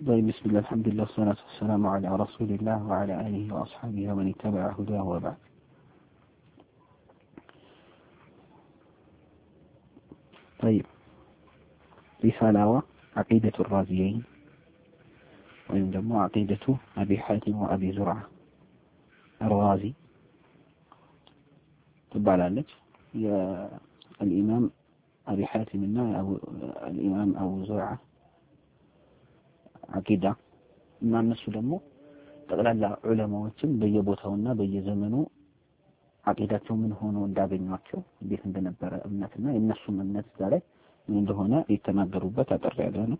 طيب بسم الله الحمد لله والصلاة والسلام على رسول الله وعلى آله وأصحابه ومن اتبع هداه وبعد. طيب رسالة عقيدة الرازيين وينضم عقيدة أبي حاتم وأبي زرعة الرازي تبع لك يا الإمام أبي حاتم أو الإمام أبو زرعة عقيدة ما الناس دمو تقلال علماء بيبوتهونا بيزمنو عقيدتهم من هون እንዳገኟቸው እንዴት እንደነበረ እምነትና የነሱ እምነት ዛሬ ምን እንደሆነ የተናገሩበት አጠር ያለ ነው።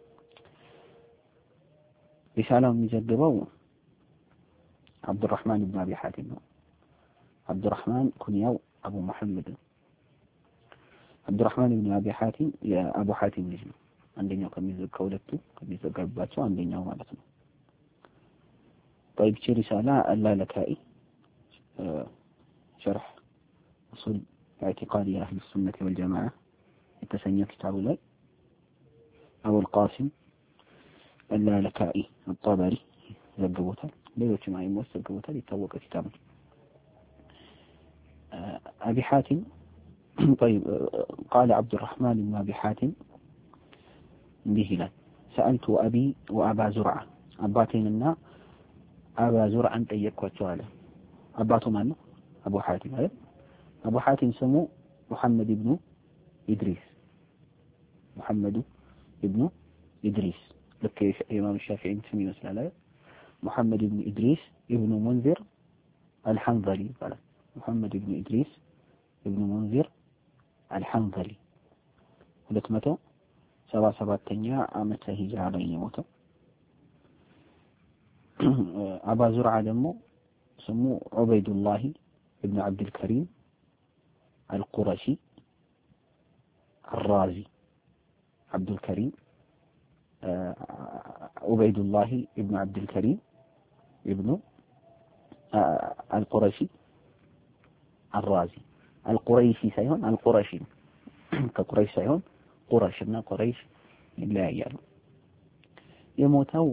ሪሳላው የሚዘግበው አብዱራህማን ኢብኑ አቢ ሐቲም ነው። አብዱራህማን ኩንያው አቡ መሐመድ ነው። አብዱራህማን ኢብኑ አቢ ሐቲም የአቡ ሐቲም ልጅ ነው። አንደኛው ከሁለቱ ከሚዘገባቸው አንደኛው ማለት ነው። طيب رسالة اللالكائي شرح أصول اعتقاد أهل السنة والجماعة يتسنى كتاب لي أبو القاسم اللالكائي الطبري زقبوتها ليوت معي موسى زقبوتها يتوقع كتابه أبي حاتم. طيب قال عبد الرحمن بن أبي حاتم بهلا سألت أبي وأبا زرعة أباتيننا أبا زرعة تيكوا سؤاله أباتو مانو أبو حاتم هذا أبو حاتم سمو محمد بن إدريس محمد بن إدريس لك إمام الشافعي تسمي مثلا محمد بن إدريس ابن منذر الحنظلي قال محمد بن إدريس ابن منذر الحنظلي ولت متى 77 ዓመተ ሂጅራ ላይ የሞተው አባ ዙርዓ ደግሞ ስሙ ዑበይዱላህ ابن عبد الكريم القرشي الرازي عبد الكريم عبيد الله ابن عبد الكريم ابن القرشي الرازي القريشي سايهون القرشي كقريش سايهون قرشنا قريش لا يعلم يموتوا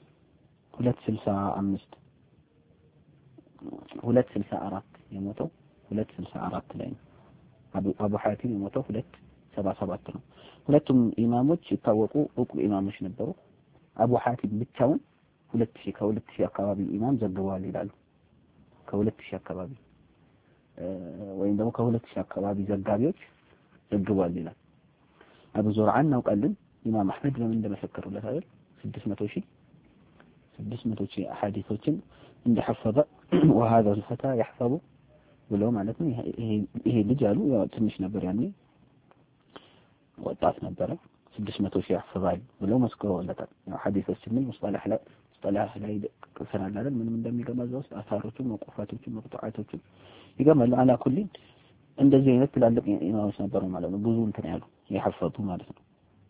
264 የሞተው 264 ላይ ነው። አቡ ሐቲም የሞተው 277 ነው። ሁለቱም ኢማሞች የታወቁ ዕቁ ኢማሞች ነበሩ። አቡ ሐቲም ብቻውን 2000 አካባቢ ኢማም ዘግበዋል ይላሉ። ከ2000 አካባቢ ወይም ደግሞ ከ2000 አካባቢ ዘጋቢዎች ዘግበዋል ይላል። አቡ ዙርዓ እናውቃለን ኢማም አህመድ ለምን እንደመሰከሩለት አይደል 600 ሐዲሶችን እንደሐፈዘ وهذا الفتى يحفظ ብለው ማለት ነው። ይሄ ልጅ አሉ ያው ትንሽ ነበር ያኔ ወጣት ነበር 600 ያህፈዛል ብለው መስክረውለታል። ያው ሐዲሶችን ሙስጠላህ ላይ ከሰናል አይደል ምንም እንደሚገማዛው አሳሮቹን ወቁፋቶቹን መቅጣዓቶቹን ይገማሉ። አላ ኩሊ እንደዚህ አይነት ትላልቅ ኢማሞች ነበሩ ማለት ነው። ብዙ እንትን ያሉ ያህፈዙ ማለት ነው።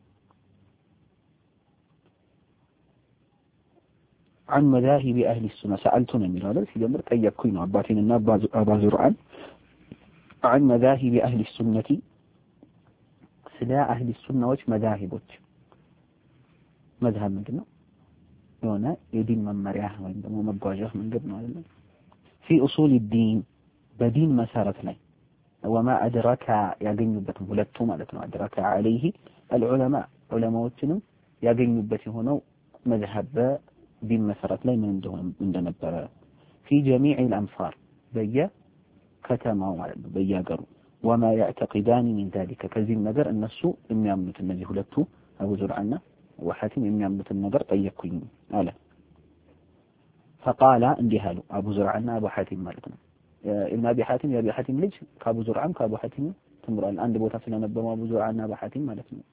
عن مذاهب أهل السنة سألتنا من هذا في جمر تيكوين عباتنا أبا زرعان عن مذاهب أهل السنة سلا أهل السنة وش مذاهبك مذهب من قلنا هنا يدين من مرياه وعندما مبواجه من قبنا في أصول الدين بدين مسارتنا وما أدرك يقين يبتهم ولدتهم أدرك عليه العلماء علماء يقين يبتهم هنا مذهب دين مسارات لا من እንደነበረ في جميع الأمصار بيا كتما بيا قروا وما يعتقدان من ذلك كذي النجر الناس የሚያምኑት እነዚህ ሁለቱ አቡ ዙርዓና ወሐቲም የሚያምኑት ነገር ጠየቁኝ አለ። فقال እንዲህ አሉ አቡ ዙርዓና አቡ ሐቲም ማለት ነው። ኢብኑ አቢ ሐቲም የአቢ ሐቲም ልጅ ከአቡ ዙርዓም ከአቡ ሐቲም ተምሯል። አንድ ቦታ ስለነበሩ አቡ ዙርዓና አቡ ሐቲም ማለት ነው።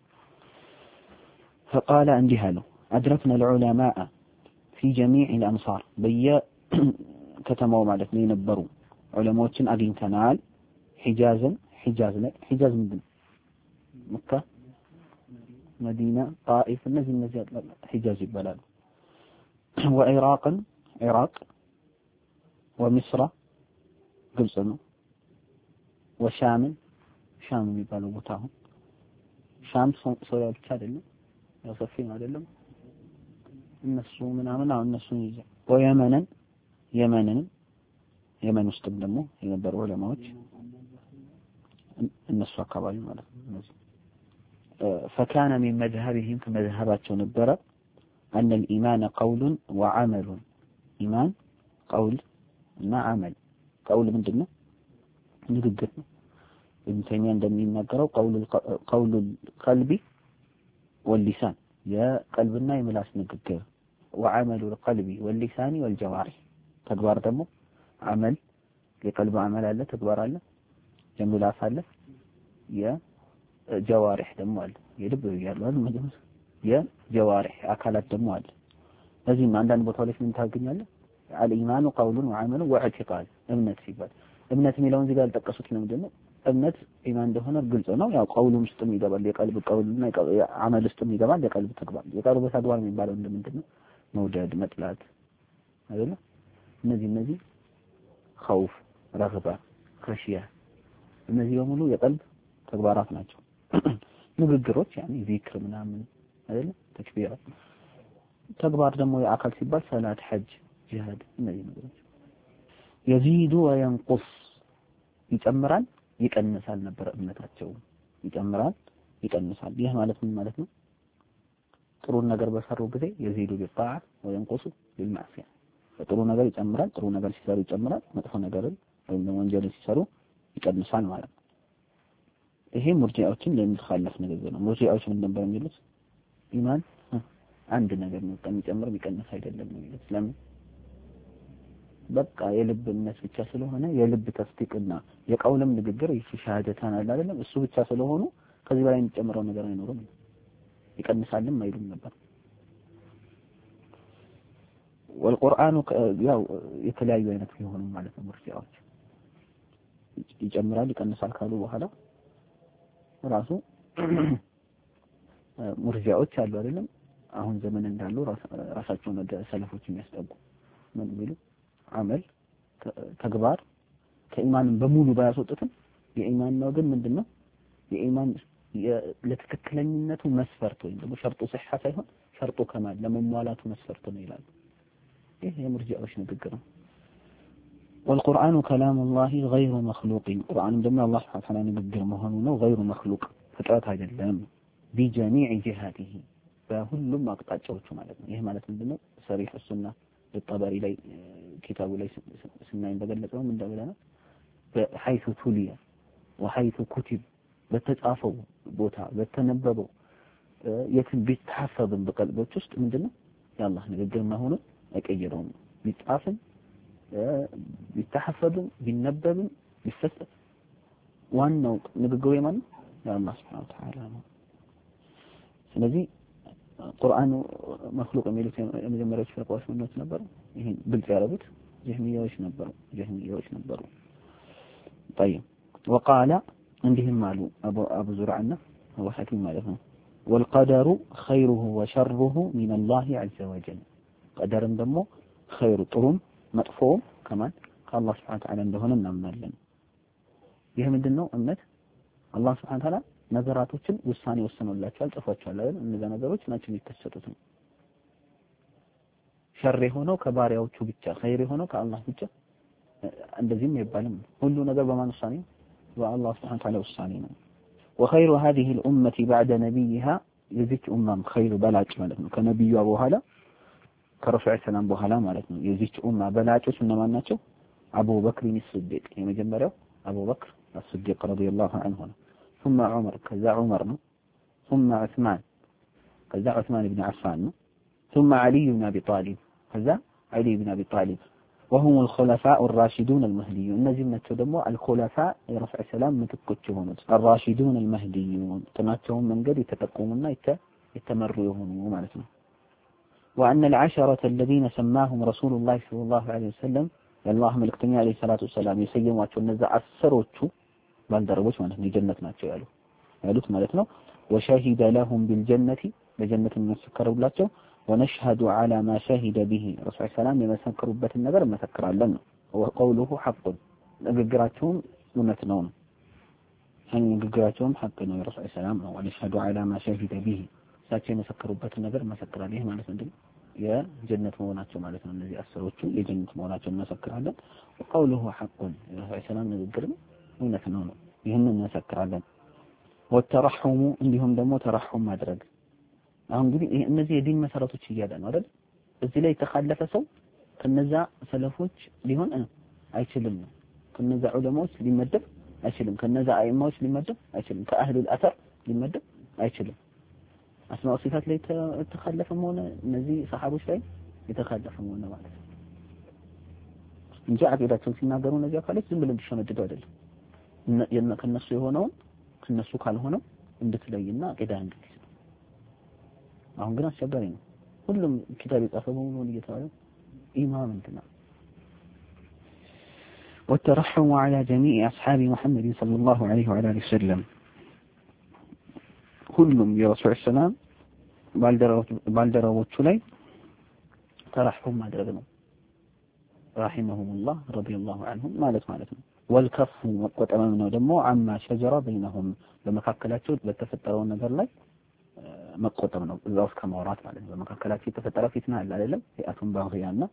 فقال እንዲህ አሉ أدركنا العلماء في جميع الأمصار بيا كتموا مالتنا ينبروا علماء أجنتنال حجاز مدن مكة مدينة طائف نزل حجاز البلاد عراق ومصر قبصنا وشام يبالوا بتاعهم شام سوريا بتشادلنا يا صفين هذا እነሱ ምናምን አሁን እነሱን ይዘ ወየመንን የመን ውስጥም ደግሞ የነበሩ ዑለማዎች እነሱ አካባቢ ማለት ነው እነዚህ فكان من مذهبهم كمذهباتهم نبره أن الإيمان قول وعمل إيمان قول ما عمل قول من دونه ንግግር ነው ابن تيمية እንደሚናገረው قول القلب واللسان የቀልብና የምላስ ንግግር وعمل القلب واللسان والجوارح ተግባር ደግሞ عمل የቀልብ عمل አለ ተግባር አለ የምላስ አለ የጀዋሪህ ደግሞ አለ የልብ ያለው ማለት የጀዋሪህ አካላት ደግሞ አለ እዚህም አንዳንድ ቦታዎች ላይ ምን ታገኛለህ الإيمان قول وعمل واعتقاد እምነት ሲባል እምነት የሚለውን እዚህ ጋር ተጠቀሱት ነው ምንድነው እምነት ኢማን እንደሆነ ግልጽ ነው ያው ቀውሉም ውስጥም ይገባል የቀልብ ቀውልና አመል ውስጥም ይገባል የቀልብ ተግባር የቀልብ ተግባር የሚባለው ምንድነው መውደድ መጥላት አይደል እነዚህ خوف ረግባ ከሽያ እነዚህ በሙሉ የቀልብ ተግባራት ናቸው ንግግሮች ያኒ ዚክር ምናምን አይደል ተክቢራ ተግባር ደግሞ የአካል ሲባል ሰላት ሐጅ ጂሃድ እነዚህ ነገሮች يزيد وينقص ይጨምራል ይቀንሳል ነበር እምነታቸው ይጨምራል ይቀንሳል ይህ ማለት ምን ማለት ነው ጥሩ ነገር በሰሩ ጊዜ يزيد بالطاعة وينقص بالمعصية ጥሩ ነገር ይጨምራል ጥሩ ነገር ሲሰሩ ይጨምራል መጥፎ ነገርን ወይም ወንጀል ሲሰሩ ይቀንሳል ማለት ነው ይሄ ሙርጂዓዎችን ለሚخالف ነገር ነው ሙርጂዓዎች ምን ነበር የሚሉት ኢማን አንድ ነገር ነው የሚጨምር የሚቀንስ አይደለም የሚሉት ለምን በቃ የልብ እምነት ብቻ ስለሆነ የልብ ተስዲቅና የቀውልም ንግግር ይሻሃደታን አለ አይደለም እሱ ብቻ ስለሆኑ ከዚህ በላይ የሚጨምረው ነገር አይኖርም ይቀንሳልም አይሉም ነበር والقرآن ያው የተለያዩ አይነት ይሆኑ ማለት ነው ሙርጂዓዎች ይጨምራል ይቀንሳል ካሉ በኋላ ራሱ ሙርጂዓዎች አሉ አይደለም አሁን ዘመን እንዳሉ ራሳቸውን ወደ ሰለፎች የሚያስጠጉ ምን ቢሉ አመል ተግባር ከኢማን በሙሉ ባያስወጡትም የኢማን ነው ግን ምንድነው የኢማን ለትክክለኛነቱ መስፈርት ወይም ደግሞ ሸርጡ صحة ሳይሆን ሸርጡ ከማል ለመሟላቱ መስፈርት ነው ይላሉ ይሄ የሙርጂዓዎች ንግግር ነው والقرآن كلام الله غير مخلوق القرآن ደግሞ الله سبحانه وتعالى ንግግር መሆኑ ነው غير مخلوق ፍጥረት አይደለም بجميع جهاته በሁሉም አቅጣጫዎቹ ማለት ነው ይሄ ማለት ምንድነው ሰሪህ ሱና الطبري ላይ ኪታቡ ላይ ስናይ እንደገለጸው ምን እንደበለና በحيث تولي وحيث كتب በተጻፈው ቦታ በተነበበው የትን ቢታፈብን በቀልቦች ውስጥ ምንድነው ያላህ ንግግር መሆኑ አይቀየረውም ቢጻፍም ቢታፈብም ቢነበብም ቢፈሰስ ዋናው ንግግሩ የማን ያላህ Subhanahu Wa Ta'ala ነው ስለዚህ ቁርአኑ መخلوق የሚሉት የመጀመሪያዎቹ ፍርቃዎች ምንድነው ነበሩ ይሄን ግልጽ ያደረጉት ጀህሚያዎች ነበሩ طيب وقال عندهم مالو ابو زرعنا هو حكيم ማለት ነው والقدر خيره وشره من الله عز وجل قدرም ደግሞ خير ጥሩም መጥፎም ከማን ከአላህ Subhanahu Wa Ta'ala እንደሆነ እናምናለን ይሄ ምንድነው እምነት አላህ Subhanahu Wa Ta'ala ነገራቶችን ውሳኔ ወሰነላቸዋል ጽፏቸዋል አይደል እነዛ ነገሮች ናቸው የሚከሰቱት ሸር ሆነው ከባሪያዎቹ ብቻ ኸይር ሆነው ከአላህ ብቻ እንደዚህም ይባልም ሁሉ ነገር በማን ውሳኔ በአላህ Subhanahu Wa Ta'ala ውሳኔ ነው وخير هذه الامه بعد نبيها የዚች ኡማም ኸይር በላጭ ማለት ነው ከነብዩ በኋላ ከረሱል ሰላም በኋላ ማለት ነው የዚች ኡማ በላጮች እነማን ናቸው አቡ በክር الصديق የመጀመሪያው አቡ በክር الصديق رضي الله عنه ثم عمر كذا عمر ثم عثمان بن عفان ثم علي بن ابي طالب كذا علي بن ابي طالب وهم الخلفاء الراشدون المهديون እነዚህ ናቸው ደግሞ الخلفاء የረሱል ሰላም ምትኮች የሆኑት الراشدون المهديون ተናቸውን መንገድ የተጠቆሙና የተመሩ የሆኑ ማለት ነው وان العشرة الذين سماهم رسول الله صلى الله عليه وسلم الله መልእክተኛ عليه الصلاه والسلام የሰየሟቸው እነዛ አስሮቹ ባልደረቦች ማለት ነው ጀነት ናቸው ያሉት ማለት ነው وشهد لهم بالجنة በጀነት መስከሩላቸው ونشهد على ما شهد به رسول ሰላም የመሰከሩበት ነገር መሰክራለን ነው وقوله حق ንግግራቸውም እውነት ነው ንግግራቸውም ሐቅ ነው ረሱል ሰላም ነው ونشهد على ما شهد به ሳቸው የመሰከሩበት ነገር መሰክራለን ይሄ ማለት ምንድነው የጀነት መሆናቸው ማለት ነው እነዚህ አስሮቹ የጀነት መሆናቸው እንመሰክራለን وقوله حق ሰላም ንግግርም እውነት ነው ይሄንን እንመሰክራለን ወተረሐሙ እንዲሁም ደግሞ ተረሐም ማድረግ አሁን እንግዲህ እነዚህ የዲን መሰረቶች እያለ ነው አይደል እዚህ ላይ የተካለፈ ሰው ከነዛ ሰለፎች ሊሆን አይችልም ከነዛ ዑለማዎች ሊመደብ አይችልም ከነዛ አይማዎች ሊመደብ አይችልም ከአህሉል አثር ሊመደብ አይችልም አስማው ሲፋት ላይ የተካለፈ ሆነ እነዚህ ሰሃቦች ላይ የተካለፈ ሆነ ማለት ነው እንጂ አቂዳቸውን ሲናገሩ እነዚህ አካሎች ዝም ብለው እንዲሸመድዱ አይደለም ከነሱ የሆነው ከነሱ ካልሆነው እንድትለይና አቂዳ እንድትይዝ አሁን ግን አስቸጋሪ ነው ሁሉም ኪታብ የጻፈው በሙሉ እየተባለ ኢማም እንትና والترحم على جميع أصحاب محمد صلى الله عليه وعلى آله وسلم كلهم የረሱል ሰላም ባልደረቦቹ ላይ ተረحم ማድረግ ነው رحمهم الله رضي الله عنهم ማለት ነው والكف መቆጠብም ነው ደግሞ عما شجر بينهم በመካከላቸው በተፈጠረው ነገር ላይ መቆጠብ ነው እዛው ከማውራት ማለት ነው በመካከላቸው የተፈጠረ ፊትና አለ አይደለም ፊአቱን ባግያና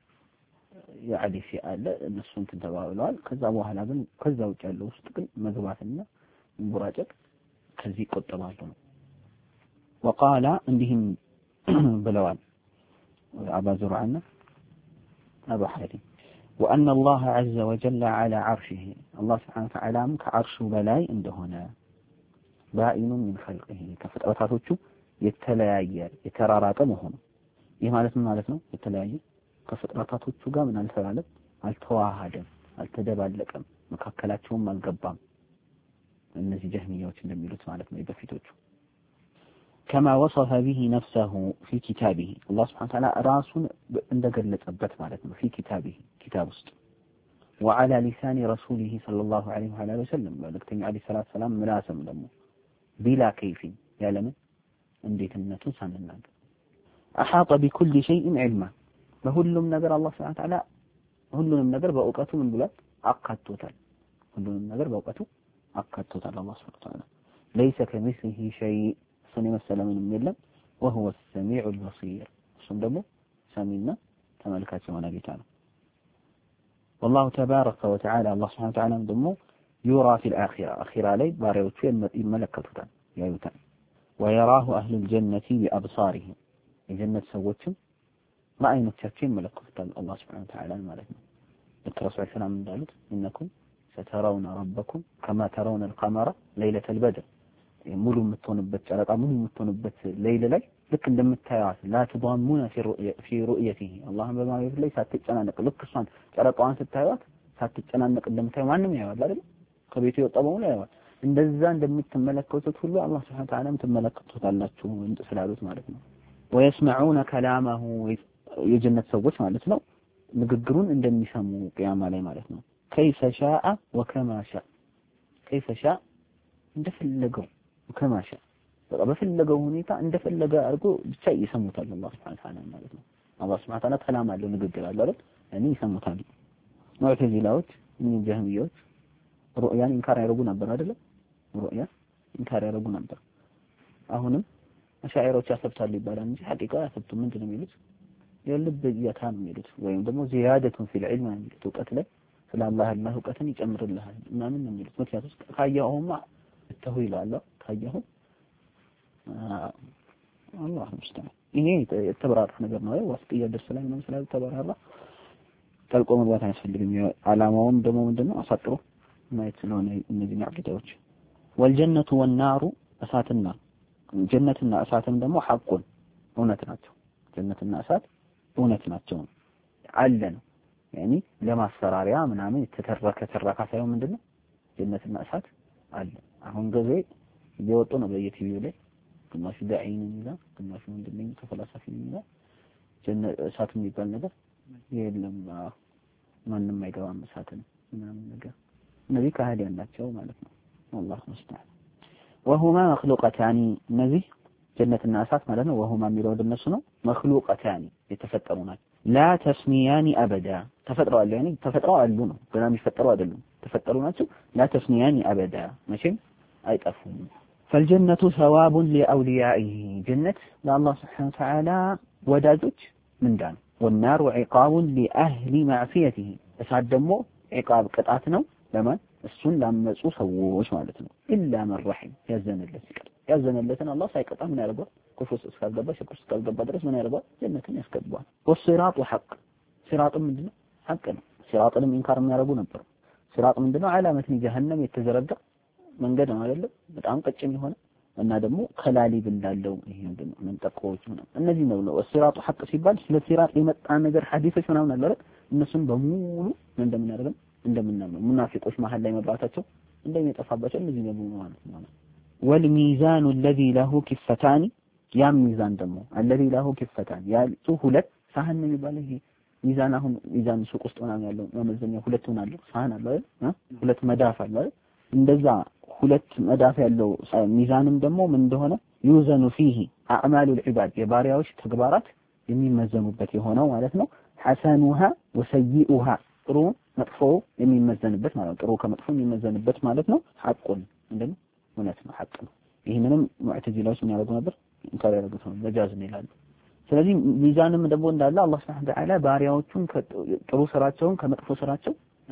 የአዲ ፊአለ እነሱን ተባብለዋል ከዛ በኋላ ግን ከዛ ውጭ ያለው ውስጥ ግን መግባትና ሙራጨቅ ከዚህ ይቆጠባሉ ነው وقال እንዲህም ብለዋል አባ ዙርዓና አባ ሐሪም وأن الله عز وجل على عرشه الله سبحانه وتعالى كعرشه بلاي እንደሆነ ባኢኑ من خلقه ከፍጥረታቶቹ የተለያየ የተራራቀ መሆኑ ይህ ማለት ነው የተለያየ ከፍጥረታቶቹ ጋር ምን አልተባለም አልተዋሃደም አልተደባለቀም መካከላቸውም አልገባም እነዚህ ጀህሚያዎች እንደሚሉት ማለት ነው በፊቶቹ كما وصف به نفسه في كتابه الله سبحانه وتعالى راسن እንደገለጸበት ማለት ነው في كتابه كتاب ውስጥ وعلى لسان رسوله صلى الله عليه وعلى اله وسلم መልእክተኛ አለይሂ ሰላቱ ሰላም ምላስም ደግሞ بلا كيف ያለምን እንዴትነቱን ሳንናገር احاط بكل شيء علما በሁሉም ነገር አላህ Subhanahu Wa Ta'ala ሁሉንም ነገር በእውቀቱ ምን ብሏል አካቶታል ሁሉንም ነገር በእውቀቱ አካቶታል አላህ Subhanahu Wa Ta'ala ليس كمثله شيء ሰኔ መሰለምን የለም وهو السميع البصير እሱም ደግሞ ሰሚና ተመልካች የሆነ ጌታ ነው والله تبارك وتعالى الله سبحانه وتعالى ደግሞ يرى في الآخرة أخيرا لي باريوቹ ይመለከቱታል ያዩታል ويراه أهل الجنة بأبصارهم الجنة ሰዎችም በአይኖቻቸው ይመለከቱታል አላህ Subhanahu Wa Ta'ala ማለት ነው الرسول ሰላም እንዳሉት إنكم سترون ربكم كما ترون القمر ليلة البدر ሙሉ የምትሆንበት ጨረቃ ሙሉ የምትሆንበት ሌሊት ላይ ልክ እንደምታዩት لا تضامون في رؤيته الله በማየት ላይ ሳትጨናነቅ ልክ እሷን ጨረቃዋን ስታዩት ሳትጨናነቅ እንደምታዩ ማንም ያያል አይደል ከቤቱ የወጣ በሙሉ ያያል እንደዛ እንደምትመለከቱት ሁሉ አላህ Subhanahu Wa Ta'ala ትመለከቱታላችሁ ስላሉት ማለት ነው ويسمعون كلامه የጀነት ሰዎች ማለት ነው ንግግሩን እንደሚሰሙ ቂያማ ላይ ማለት ነው كيف شاء وكما شاء كيف شاء እንደፈለገው وكما شاء በፈለገው ሁኔታ እንደፈለገ አድርጎ ብቻ ይሰሙታል አላህ Subhanahu Wa Ta'ala ማለት ነው አላህ Subhanahu Wa Ta'ala ከላም አለው ንግግር አለ አይደል እኔ ይሰሙታል ሙዕተዚላዎች ጀህሚያዎች ሩእያን ኢንካር ያደርጉ ነበር አይደል ሩእያ ኢንካር ያደርጉ ነበር አሁንም አሻዒሮች ያሰብታሉ ይባላል እንጂ ሐቂቃ ያሰብቱ ምንድነው የሚሉት የልብ እይታ ነው የሚሉት ወይም ደግሞ ዚያደቱን ፊል ዒልም ነው የሚሉት እውቀት ላይ ስለ አላህ እውቀትን ይጨምርልሃል ምናምን ነው የሚሉት ምክንያቱም ካያውማ ተው ይላል ካያው አላህ ሙስተዓን ይሄ የተበራራ ነገር ነው ዋስጥያ ደስ ላይ ነው ስለ ተበራራ ጠልቆ መግባት አያስፈልግም ዓላማውም ደግሞ ምንድነው አሳጥሮ ማየት ስለሆነ እነዚህ አቂዳዎች والجنة والنار እሳትና ጀነትና እሳትም ደግሞ ሐቁን እውነት ናቸው ጀነትና እሳት እውነት ናቸው አለ ነው يعني ለማስፈራሪያ ምናምን ተተረከ ሳይሆን ምንድነው ጀነትና እሳት አለ አሁን ጊዜ እየወጡ ነው በየቲቪው ላይ ግማሹ ዳዒን ይላል ግማሹ ምንድነው ተፈላሳፊ ይላል ጀነት እሳት የሚባል ነገር የለም ማንንም አይገባም እሳትን ምናምን ነገር እነዚህ ካህዲያን ናቸው ማለት ነው والله مستعان وهما مخلوقتان እነዚህ ጀነትና እሳት ማለት ነው وهما የሚለው እንደነሱ ነው مخلوقتان የተፈጠሩ ናቸው لا تسميان ابدا ተፈጥረዋል يعني ተፈጥረዋል ነው ገና የሚፈጠሩ አይደሉም ተፈጠሩ ናቸው لا تسميان ابدا መቼም አይጠፉም فالجنة ثواب لأوليائه جنة لله سبحانه وتعالى ወዳጆች ምንዳ ነው። والنار عقاب لأهل معصيته እሳት ደግሞ عقاب ቅጣት ነው ለማን እሱን ላመጹ ሰዎች ማለት ነው። ኢላ መን ረሒም ያዘነለት ሲቀር ያዘነለትን አላህ ሳይቀጣ ምን ያደርጋል? ኩፍር እስካልገባ ሽክር እስካልገባ ድረስ ምን ያደርጋል? ጀነትን ያስገባዋል። ወሲራጡ ሐቅ ሲራጡ ምንድነው? ሐቅ ነው። ሲራጥንም ኢንካር የሚያደርጉ ነበሩ። ሲራጥ ምንድነው? ዓላመትን ጀሃነም የተዘረጋ መንገድ ነው አይደል? በጣም ቀጭን የሆነ እና ደግሞ ከላሊብ እንዳለው ይሄ ምንድነው? መንጠቆዎች ምናምን እነዚህ ነው። ወሲራጡ ሐቅ ሲባል ስለ ሲራጥ የመጣ ነገር ሐዲሶች ምናምን አለ አይደል? እነሱን በሙሉ እንደምናደርገው እንደምናምነው ሙናፊቆች መሃል ላይ መብራታቸው እንደሚጠፋባቸው እነዚህ ነው ማለት ነው። والميزان الذي له كفتان ያ ሚዛን ደግሞ الذي له كفتان ያሉ ሁለት ሳህን ነው የሚባለው። ይሄ ሚዛን አሁን ሚዛን ሱቅ ውስጥ ምናምን ያለው መመዘኛ ሁለት ሆናል ሳህን አለ አይደል? ሁለት መዳፍ አለ አይደል? እንደዛ ሁለት መዳፍ ያለው ሚዛንም ደግሞ ምን እንደሆነ يوزن فيه اعمال العباد የባሪያዎች ተግባራት የሚመዘኑበት የሆነው ማለት ነው። حسنها وسيئها ጥሩ መጥፎ የሚመዘንበት ማለት ነው። ጥሩ ከመጥፎ የሚመዘንበት ማለት ነው። ሐቁን እንደምን እውነት ነው ሐቅ ነው። ይሄንንም ሙዕተዚላዎች ምን ያደርጉ ነበር? እንካር ያደርጉት ነው መጃዝ ነው ይላሉ። ስለዚህ ሚዛንም ደግሞ እንዳለ አላህ Subhanahu Wa Ta'ala ባሪያዎቹን ጥሩ ስራቸውን ከመጥፎ ስራቸው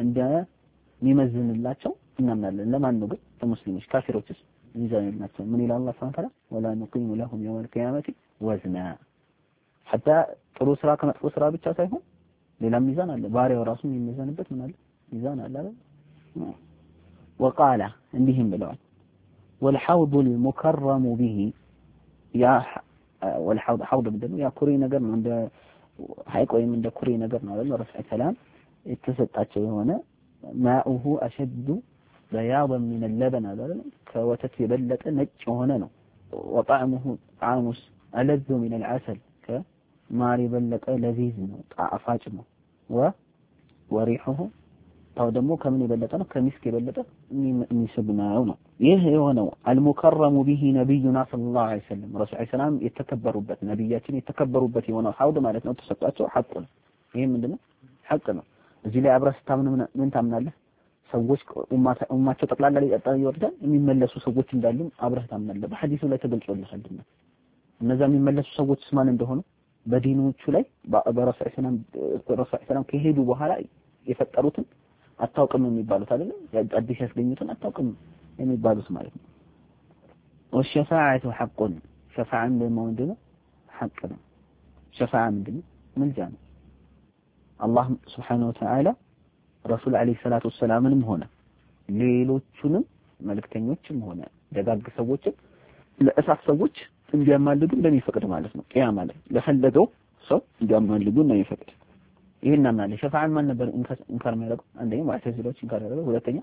እንደሚመዝንላቸው እናምናለን። ለማን ነው ግን? ለሙስሊሞች። ካፊሮችስ ሚዛን የላቸውም። ምን ይላል አላህ Subhanahu Wa Ta'ala? ወላ نقيم لهم يوم القيامة وزنا حتى ጥሩ ስራ ከመጥፎ ስራ ብቻ ሳይሆን ሌላ ሚዛን አለ። ባሪያው ራሱ የሚመዘንበት ምን አለ? ሚዛን አለ አይደል? وقال እንዲህም ብለዋል والحوض المكرم به يا والحوض حوض ምንድነው? ያ ኩሬ ነገር ነው። እንደ ሐይቅ ወይም እንደ ኩሬ ነገር ነው አይደል? ረፍዕ ሰላም የተሰጣቸው የሆነ ማኡሁ አሸዱ بياضا من اللبن አይደል? ከወተት የበለጠ ነጭ የሆነ ነው። وطعمه طعمس ألذ من العسل ከማር የበለጠ ለዚዝ ነው፣ ጣፋጭ ነው። ወሪሁሁ ታው ደግሞ ከምን የበለጠ ነው? ከሚስክ የበለጠ የሚስብናው ነው። ይህ የሆነው አልሙከረሙ ቢሂ ነብዩና ሰለላሁ ዐለይሂ ወሰለም ረሱል ሰላም የተከበሩበት ነብያችን የተከበሩበት የሆነው ሐውድ ማለት ነው። ተሰጣቸው ሐቅ ነው። ይሄ ምንድነው? ሐቅ ነው። እዚህ ላይ አብረህ ስታምን ምን ታምናለህ? ሰዎች ኡማቸው ጠቅላላ ሊጠጣ ይወርዳል የሚመለሱ ሰዎች እንዳሉ አብረህ ታምናለህ። በሐዲሱ ላይ ተገልጾልሃል። እነዛ የሚመለሱ ሰዎች ማን እንደሆኑ በዲኖቹ ላይ በረሱል ሰላም ከሄዱ በኋላ የፈጠሩትን አታውቅም የሚባሉት አይደለም? አዲስ ያስገኙትን አታውቅም የሚባሉት ማለት ነው። ወሸፋዓቱ ሐቁን ሸፋዓን ለማውንደው ሐቅ ነው። ሸፋዓ ምንድነው? ምልጃ ነው። አላህ Subhanahu Wa Ta'ala ረሱል አለይሂ ሰላቱ ወሰላምንም ሆነ ሌሎቹንም መልእክተኞችም ሆነ ደጋግ ሰዎችን ለእሳት ሰዎች እንዲያማልዱ እንደሚፈቅድ ማለት ነው። ቂያማ ላይ ለፈለገው ሰው እንዲያማልዱ እንደሚፈቅድ ይሄን እናምናለን። ሸፋዓን ማን ነበር እንካር የሚያደርገው? አንደኛ ሙዕተዚላዎች እንካር ያደረገው፣ ሁለተኛ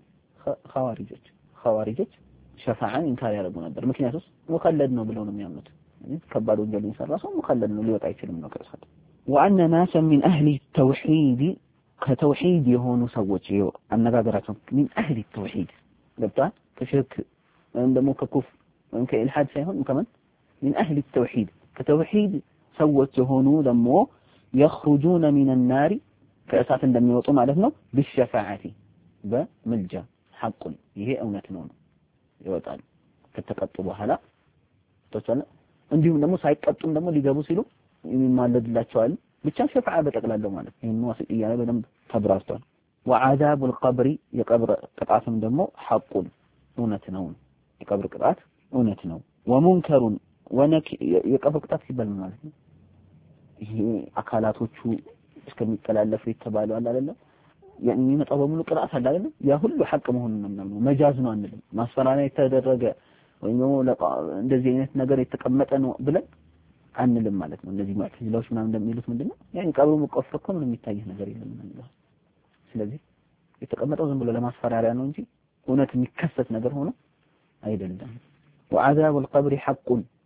ኸዋሪጆች ሸፋዓን እንካር ያደርጉ ነበር። ምክንያቱም ሙከለድ ነው ብለው ነው የሚያምኑት። ከባድ ወንጀል የሰራ ሰው ሙከለድ ነው ሊወጣ አይችልም ነው ከእሳት። وأن ناسا من أهل التوحيد ከተውሂድ የሆኑ ሰዎች ይሄው አነጋገራቸው من أهل التوحيد ገብቷል። ከሽርክ ወይም ደግሞ ከኩፍር ወይም ከኢልሃድ ሳይሆን ከማን من أهل التوحيد ከተውሂድ ሰዎች የሆኑ ደግሞ يخرجون من النار ከእሳት እንደሚወጡ ማለት ነው። بالشفاعة በምልጃ ሐቅ ይሄ እውነት ነው ይወጣል ከተቀጡ በኋላ ተሰለ። እንዲሁም ደግሞ ሳይቀጡም ደግሞ ሊገቡ ሲሉ የሚማለድላቸዋል። ብቻ ሸፋዓ በጠቅላላው ማለት ነው። ይሄን ዋስ ይያለ በደንብ ተብራርቷል። وعذاب القبر የቀብር ቅጣትም ደግሞ ሐቅ እውነት ነው። የቀብር ቅጣት እውነት ነው። ومنكر የቀብር ቅጣት ሲባል ማለት ነው ይሄ አካላቶቹ እስከሚተላለፉ የተባለው አለ አይደል? የሚመጣው በሙሉ ቅጣት አለ አይደል? ያ ሁሉ ሐቅ መሆኑን ነው። መጃዝ ነው አንልም። ማስፈራሪያ የተደረገ ወይም እንደዚህ አይነት ነገር የተቀመጠ ነው ብለን አንልም ማለት ነው። እነዚህ ሙዕተዚላዎች ምናምን እንደሚሉት ምንድነው? ያን ቀብሩ መቆፈር እኮ ምንም የሚታይ ነገር የለም ነው። ስለዚህ የተቀመጠው ዝም ብሎ ለማስፈራሪያ ነው እንጂ እውነት የሚከሰት ነገር ሆኖ አይደለም። وعذاب القبر حق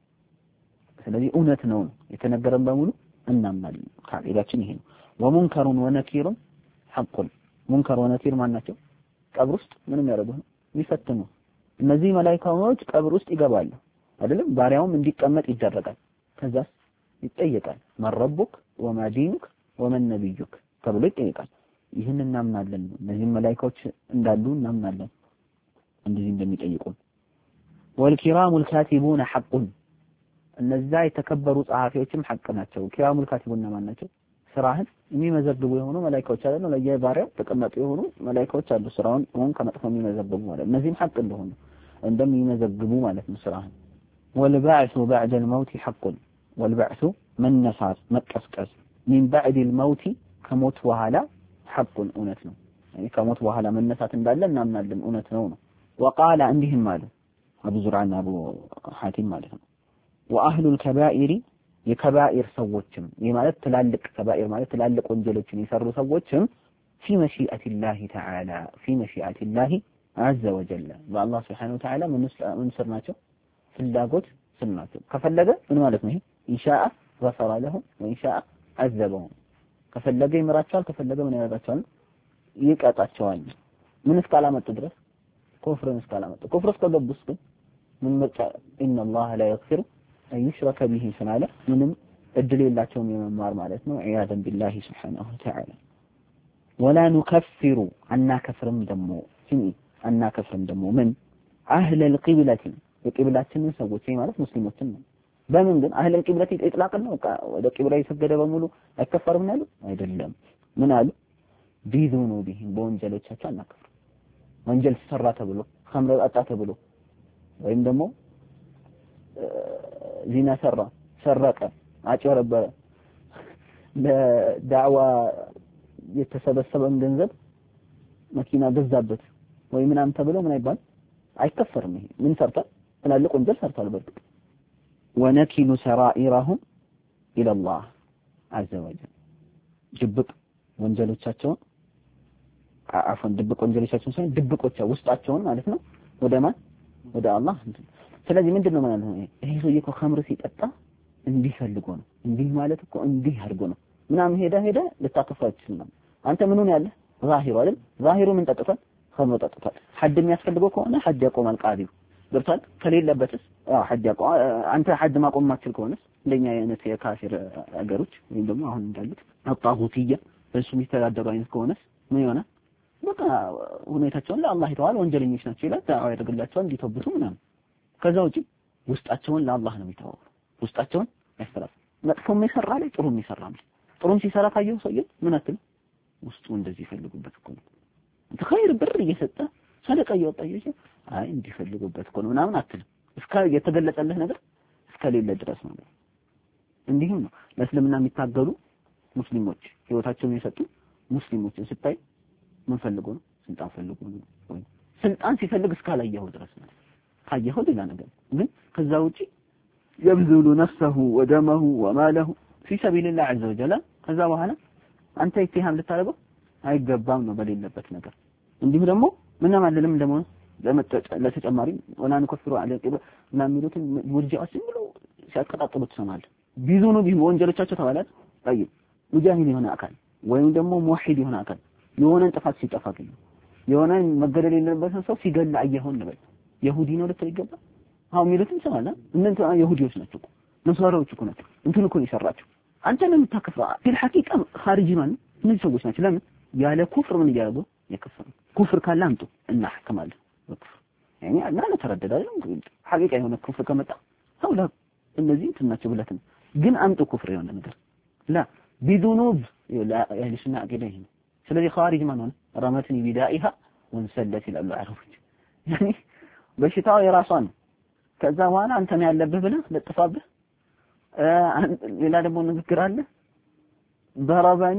ስለዚህ እውነት ነው የተነገረን በሙሉ እናምናለን። ካዒዳችን ይሄ ነው። ومنكر ونكير حق منكر ونكير ማናቸው? ቀብር ውስጥ ምንም ያደርጉ የሚፈትኑ እነዚህ መላእክቶች ቀብር ውስጥ ይገባሉ አይደለም? ባሪያውም እንዲቀመጥ ይደረጋል። ከዛ ይጠየቃል። መረቡክ ወማ ዲኑክ ወመን ነብዩክ ተብሎ ይጠየቃል። ይህን እናምናለን። እነዚህ መላእክቶች እንዳሉ እናምናለን እንደዚህ እንደሚጠይቁን። والكرام الكاتبون حق እነዛ የተከበሩ ጸሐፊዎችም ሐቅ ናቸው። ኪራሙል ካቲቡና ማን ናቸው? ስራህን የሚመዘግቡ የሆኑ መላእክቶች አሉ። ለየባሪያው ተቀመጡ የሆኑ መላእክቶች አሉ። ስራውን ከመጥፎ የሚመዘግቡ ማለት እነዚህም ሐቅ እንደሆኑ እንደሚመዘግቡ ማለት ነው ስራህን። والبعث بعد الموت حق والبعث መነሳት መቀስቀስ من بعد الموت ከሞት በኋላ حق እውነት ነው። ከሞት በኋላ መነሳት እንዳለ እናምናለን እውነት ነው ነው። وقال እንዲህም አሉ አቡ ዙርዓና አቡ ሐቲም ማለት ነው واهل الكبائر የከባኢር ሰዎችም ይህ ማለት ትላልቅ ከባኢር ማለት ትላልቅ ወንጀሎችን የሰሩ ሰዎችም في مشيئة الله تعالى في مشيئة الله عز وجل والله سبحانه وتعالى من ስር ናቸው ፍላጎት ስር ናቸው። ከፈለገ ምን ማለት ነው? ይሄ ኢንሻአ غفر له وإنشاء عذبهم ከፈለገ ይምራቸዋል ከፈለገ ምን ያደርጋቸዋል? ይቀጣቸዋል። ምን እስካላመጡ ድረስ ኩፍርን እስካላመጡ ኩፍር እስከገቡስ ግን ምን መጣ ان الله لا يغفر ان يشرك به ስላለ ምንም እድል የላቸውም የመማር ማለት ነው። عياذا بالله سبحانه وتعالى ولا نكفر عنا كفرم ደሞ عنا كفرم ደሞ ምን اهل القبلة የቂብላችንን ሰዎች ማለት ሙስሊሞችን ነው። በምን ግን اهل القبلة ኢጥላቅ ነው ወደ ቂብላ ይሰገደ በሙሉ አይከፈርም ያሉ አይደለም። ምን አሉ? ቢዙኑ ቢሂም በወንጀሎቻቸው አናከፍር። ወንጀል ሰራ ተብሎ ኸምር አጣ ተብሎ ወይም ደግሞ ዚና ሰራ ሰረቀ አጭበረበረ ለዳዕዋ የተሰበሰበን ገንዘብ መኪና ገዛበት ወይ ምናምን ተብሎ ምን አይባል አይከፈርም። ይሄ ምን ሰርቷል? ትላልቅ ወንጀል ሰርቷል። በርግጥ ወነኪሉ ሰራኢራሁም ኢላ አላህ አዘ ወጀል ድብቅ ወንጀሎቻቸውን አፈን ድብቅ ወንጀሎቻቸውን ሳይሆን ድብቆቻ ውስጣቸውን ማለት ነው ወደ ማን ወደ አላህ። ስለዚህ ምንድነው ማለት ነው? ይሄ ሰውዬ እኮ ኸምር ሲጠጣ እንዲህ ፈልጎ ነው እንዲህ ማለት እኮ እንዲህ አድርጎ ነው ምናምን ሄደ ልታከፋው ይችላል። አንተ ምኑን ያለ ዛሂሩ አይደል? ዛሂሩ ምን ጠጥቷል? ኸምር ጠጥቷል። ሐድ የሚያስፈልገው ከሆነ ሐድ ያቆማል ቃዲው ገብቷል። ከሌለበትስ ሐድ ያቆም። አንተ ሐድ ማቆም ማትችል ከሆነስ እንደኛ አይነት የካፊር አገሮች ወይም ደግሞ አሁን እንዳሉት አጣሁቲያ በሱ የሚተዳደሩ አይነት ከሆነስ ምን ይሆናል? በቃ ሁኔታቸውን ለአላህ ይተዋል። ወንጀለኞች ናቸው ይላል። ዳዕዋ ያደርግላቸዋል እንዲተውብቱ ምናምን። ከዛ ውጪ ውስጣቸውን ለአላህ ነው የሚተዋው። ውስጣቸውን ያስተላልፋል። መጥፎም ይሰራ ላይ ጥሩም ይሰራ ላይ ጥሩም ሲሰራ ካየው ሰውዬው ምን አትል ውስጡ እንደዚህ ይፈልጉበት እኮ ነው ተኸይር ብር እየሰጠ ሰደቃ እያወጣ አይ እንዲፈልጉበት እኮ ነው ምናምን አትልም። እስከ የተገለጸልህ ነገር እስከሌለ ድረስ ነው። እንዲሁም ነው ለእስልምና የሚታገሉ ሙስሊሞች ህይወታቸውን የሰጡ ሙስሊሞችን ስታይ ምን ፈልጎ ነው? ስልጣን ፈልጎ ነው ወይ ስልጣን ሲፈልግ እስካላየው ድረስ ነው። ካየው ሌላ ነገር ግን ከዛ ውጪ يبذل نفسه ودمه وماله في سبيل الله عز وجل ከዛ በኋላ አንተ ኢትሃም ልታረገው አይገባም ነው በሌለበት ነገር። እንዲሁ ደግሞ ምንም አይደለም ደግሞ ለተጨማሪ ወላን ኮፍሩ አለ ቂብ እና የሚሉትን ሙርጂዓዎች ብሎ ሲያቀጣጥሉት ሰማል። ቢዙኑ ቢሆን ወንጀሎቻቸው ተባላት ጠይብ ሙጃሂድ የሆነ አካል ወይም ደግሞ ሙሂድ የሆነ አካል የሆነን ጥፋት ሲጠፋ ግን የሆነን መገደል የሌለበትን ሰው ሲገል አየሆን ነው ይሁዲ ነው ልትል ይገባ። አሁን የሚሉትን ሰማና እነንተ ይሁዲዎች ናቸው ነሳራዎች እኮ ናቸው እንትን እኮ ይሰራቸው አንተ ምን ተከፍራ በሐቂቃ خارجي ማለት እነዚህ ሰዎች ናቸው። ለምን ያለ ኩፍር ምን ያደርጉ የከፈሩ ኩፍር ካለ አምጡ እና ህክማለ ኩፍር يعني እና ለተረደደ አይደለም ሐቂቃ የሆነ ኩፍር ከመጣ አውላ እነዚህ እንትናቸው ብለትን ግን አምጡ ኩፍር የሆነ ነገር ላ ቢዱኑብ ላ ያህልሽና አገደኝ። ስለዚህ خارج ማን ሆነ ረመትኒ ቢዳኢሃ ወንሰለት ይላሉ አረቦች። يعني በሽታው የራሷን ከዛ በኋላ አንተ ነው ያለብህ ብለህ ለጥፋብህ። ሌላ ደግሞ ንግግር አለ ضربني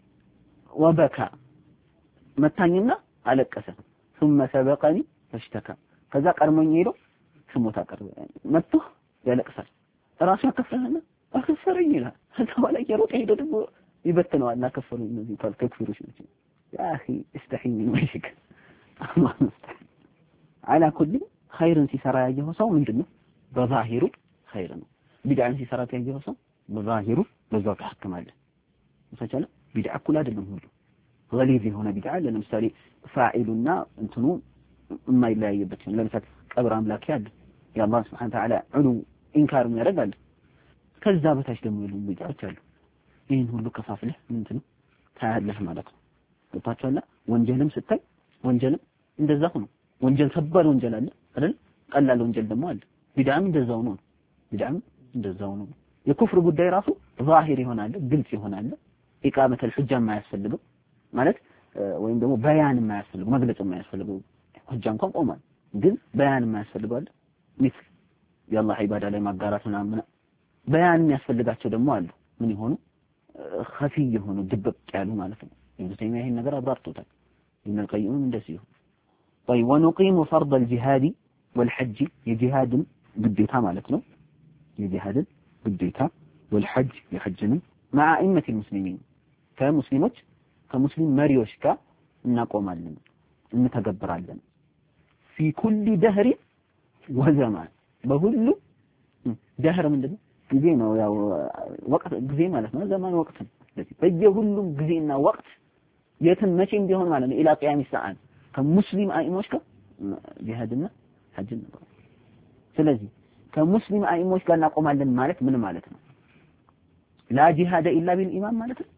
وبكى መታኝና አለቀሰ ثم سبقني فاشتكى ከዛ ቀርሞኝ ሄዶ ስሞታ ቀርበ መጥቶ ያለቅሳል ራሱ ያከፈረና አከፈረኝ ይላል። ከዛ በኋላ የሮጠ ሄዶ ደግሞ ይበተነዋል እና ከፈሩኝ እነዚህ ከክፍሮች ናቸው። يا اخي استحي من وجهك الله مستحيل على كل خيرን ሲሰራ ያየው ሰው ምንድነው በዛሂሩ خير ነው። ቢድዓን ሲሰራ ያየው ሰው በዛሂሩ በዛው ተሐከማለ። ወሰቻለ ቢድዓ ኩል አይደለም ሁሉ غليظ የሆነ ቢድዓ ለምሳሌ ፋኢሉና እንትኑ የማይለያይበት ነው። ለምሳሌ ቀብር አምላክ ያለ የአላህ Subhanahu Wa Ta'ala ዑሉ ኢንካር ያደርጋል። ከዛ በታች ደግሞ ያሉ ቢድዓዎች አሉ። ይሄን ሁሉ ከፋፍለህ ምንድነው ታያለህ ማለት ነው። ወጣቻለ ወንጀልም ስታይ ወንጀልም እንደዛ ሆኖ ወንጀል ከባድ ወንጀል አለ አይደል? ቀላል ወንጀል ደግሞ አለ። ቢድዓም እንደዛው ነው። ቢድዓም እንደዛው ነው የኩፍር ጉዳይ ራሱ ዛሂር ይሆናል ግልጽ ይሆናል ኢቃመተ الحجة የማያስፈልገው ማለት ወይም ደግሞ በያን የማያስፈልገው መግለጽ የማያስፈልገው ሁጃ እንኳን ቆሟል ግን በያን የማያስፈልገው አለ مثل የአላህ ኢባዳ ላይ ማጋራት ምናምን በያን የሚያስፈልጋቸው ደግሞ አሉ ምን ይሆኑ خفي የሆኑ ድብቅ ያሉ ማለት ነው እንግዲህ ይሄን ነገር አብራርቶታል ኢብኑ القيم እንደዚህ طيب ونقيم فرض الجهاد والحج የጂሃድ ግዴታ ማለት ነው የጂሃድ ግዴታ والحج የሐጅንም مع ائمه المسلمين ከሙስሊሞች ከሙስሊም መሪዎች ጋር እናቆማለን እንተገብራለን في كل دهر وزمان በሁሉ ደህር ምንድነው ጊዜ ነው ያው ወቅት ጊዜ ማለት ነው ዘመን ወቅት ስለዚህ በየሁሉም ጊዜና ወቅት የትም መቼም ቢሆን ማለት ነው ኢላ ቂያም ሰዓት ከሙስሊም አይሞች ጋር ጂሃድና ሐጅ ነው ስለዚህ ከሙስሊም አይሞች ጋር እናቆማለን ማለት ምን ማለት ነው ላ ጂሃደ ኢላ ቢልኢማም ማለት ነው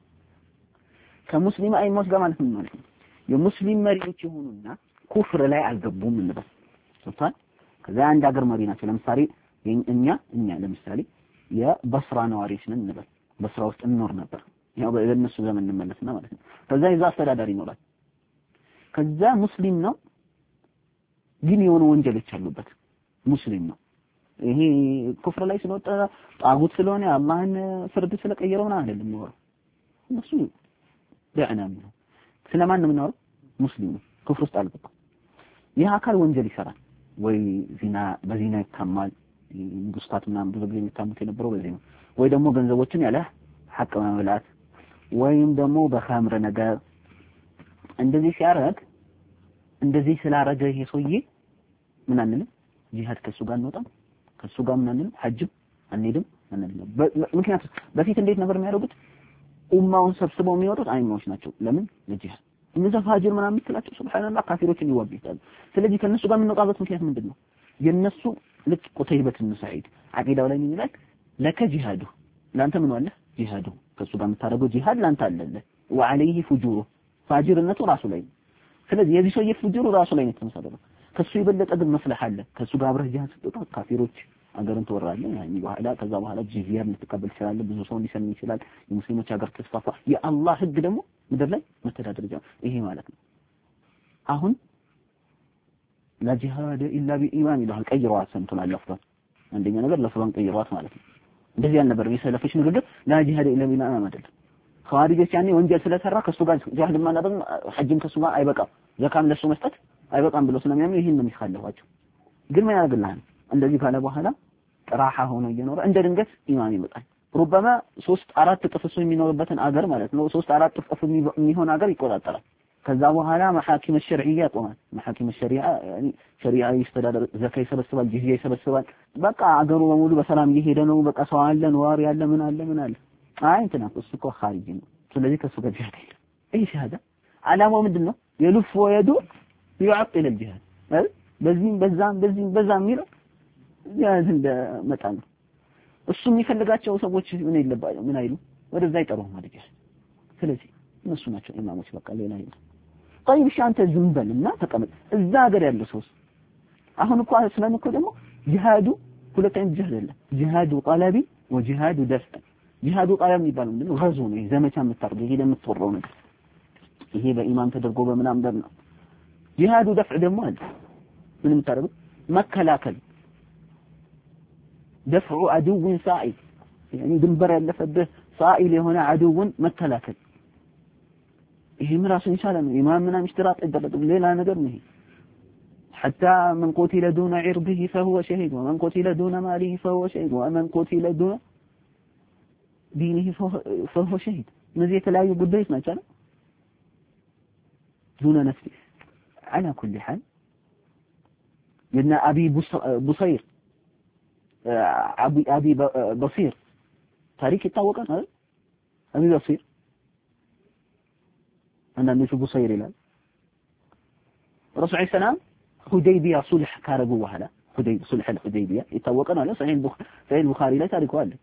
ከሙስሊም አይሞች ጋር ማለት ምን ማለት ነው የሙስሊም መሪዎች ይሆኑና ኩፍር ላይ አልገቡም እንበል ሱልጣን ከዛ አንድ ሀገር መሪ ናቸው ለምሳሌ እኛ ለምሳሌ የበስራ ነዋሪዎች ነን እንበል በስራ ውስጥ እንኖር ነበር ያው በእነሱ ዘመን እንመለስና ማለት ነው ከዛ ይዛ አስተዳዳሪ ይኖራል ከዛ ሙስሊም ነው ግን የሆነ ወንጀሎች አሉበት ሙስሊም ነው ይሄ ኩፍር ላይ ስለወጣ ጣጉት ስለሆነ አላህን ፍርድ ስለቀየረውና አይደለም ነው እነሱ ደህና ነው ስለማን ነው የምናወራው ሙስሊም ኩፍር ውስጥ አልገባ ይህ አካል ወንጀል ይሰራል ወይ ዚና በዚና ይታማል ጉስታት ምናምን ብዙ ጊዜ የሚታሙት የነበረው በዚህ ነው ወይ ደግሞ ገንዘቦችን ያለ ሐቅ መብላት ወይም ደግሞ በኸምር ነገር እንደዚህ ሲያረግ እንደዚህ ስላረገ ይሄ ሰውዬ ምን አንልም ጂሃድ ከሱ ጋር እንወጣም ከሱ ጋር ምን አንልም ሐጅም አንሄድም አንልም ምክንያቱም በፊት እንዴት ነበር የሚያደርጉት ኡማውን ሰብስበው የሚወጡት አይሞች ናቸው ለምን ለጂሃድ እነዛ ፋጅር ምናምን ትላቸው ሱብሃንአላህ ካፊሮችን ይወብይታል ስለዚህ ከነሱ ጋር የምንወጣበት ምክንያት ምንድነው የነሱ ልክ ቁተይበት ኢብኑ ሰዒድ አቂዳው ላይ ምን ይላል ለከ ጂሃዱ ላንተ ምን አለ ጂሃዱ ከሱ ጋር የምታደርገው ጂሃድ ላንተ አለለ ወአለይሂ ፉጁሩ ፋጅርነቱ ራሱ ላይ ስለዚህ የዚህ ሰው የፉጁሩ ራሱ ላይ ነው ተመሰረተ ከሱ የበለጠ ግን መስለህ አለ ከሱ ጋር አብረህ ጂሃድ ስትወጣ ካፊሮች አገርን ተወራለህ ያኒ በኋላ ከዛ በኋላ ጂዚያ ልትቀበል ይችላል ብዙ ሰው ሊሰልም ይችላል የሙስሊሞች ሀገር ተስፋፋ የአላህ ህግ ደግሞ ምድር ላይ መተዳደር ጀመረ ይሄ ማለት ነው አሁን لا جهاد الا بالايمان ይላል ቀይሯት ሰምተናል ለፍቷል አንደኛ ነገር ለፍሯን ቀይሯት ማለት ነው እንደዚህ ያልነበር የሰለፎች ንግግር لا جهاد الا بالإيمان አይደለም ኻሪጆች ያኔ ወንጀል ስለሰራ ከሱ ጋር ጂሃድ ማናደም ሐጅም ከሱ ጋር አይበቃም ዘካም ለሱ መስጠት አይበቃም ብሎ ስለሚያምኑ ይሄን ነው የሚخالفዋቸው ግን ምን ያደርግልሃል እንደዚህ ካለ በኋላ ጥራሃ ሆኖ እየኖረ እንደ ድንገት ኢማን ይመጣል ربما 3-4 ጥፍ እሱ የሚኖርበትን አገር ማለት ነው 3-4 ጥፍ የሚሆን አገር ይቆጣጠራል ከዛ በኋላ መሐኪም ሸርዒያ ቆማል መሐኪም ሸሪዓ يعني ሸሪዓ ይስተዳደር ዘካ ይሰበስባል ጂዚያ ይሰበስባል በቃ አገሩ በሙሉ በሰላም እየሄደ ነው በቃ ሰው አለ ነዋሪ ያለ ምን አለ አይ እንትና እሱ እኮ ኻሪጅ ነው ስለዚህ ከሱ ጋር ጂሃድ አይደለም ይሄ ሸሃዳ አላማው ምንድነው የሉፍ ወየዱ يعطل الجهاد በዚህም የሚለው ያዝ እንደ መጣን እሱ የሚፈልጋቸው ሰዎች ምን ይለባዩ ምን አይሉ ወደዛ ይጠሩህ ማለት ይችላል ስለዚህ እነሱ ናቸው ኢማሞች በቃ ሌላ ይላል طيب እሺ አንተ ዝም በልና ተቀመጥ እዛ ሀገር ያለው ሰው አሁን እኮ እስላም እኮ ደግሞ ጂሃዱ ሁለት አይነት ጂሃድ አለ ጂሃዱ ጠለቢ ወጂሃዱ ደፍዕ ጂሃዱ ጠለብ የሚባለው ምንድነው ጋዞ ነው ዘመቻ የምታርገው ይሄ ለምትወራው ነገር ይሄ በኢማም ተደርጎ በመናም ነው ጂሃዱ ደፍዕ ደግሞ አለ ምን የምታረገው መከላከል دفع عدو صائل يعني ድንበር ያለፈበት صائل የሆነ عدوን መከላከል ይሄ ራሱ ይቻላል ኢማምና ምሽትራጥ ይደረግ ሌላ ነገር ነው حتى من قتل دون عرضه فهو شهيد ومن قتل دون ماله فهو شهيد ومن قتل دون دينه فهو شهيد እነዚህ የተለያዩ ጉዳዮች ናቸው دون نفسه على كل حال ابن ابي بصير ابي بصير تاريخ يتاوقن አይደል ابي بصير أنا نشوف بصير له الرسول عليه السلام حديبية صلح كاربو وهلا صلح الحديبية يتوقعنا على صحيح البخاري لا تاريخ واحد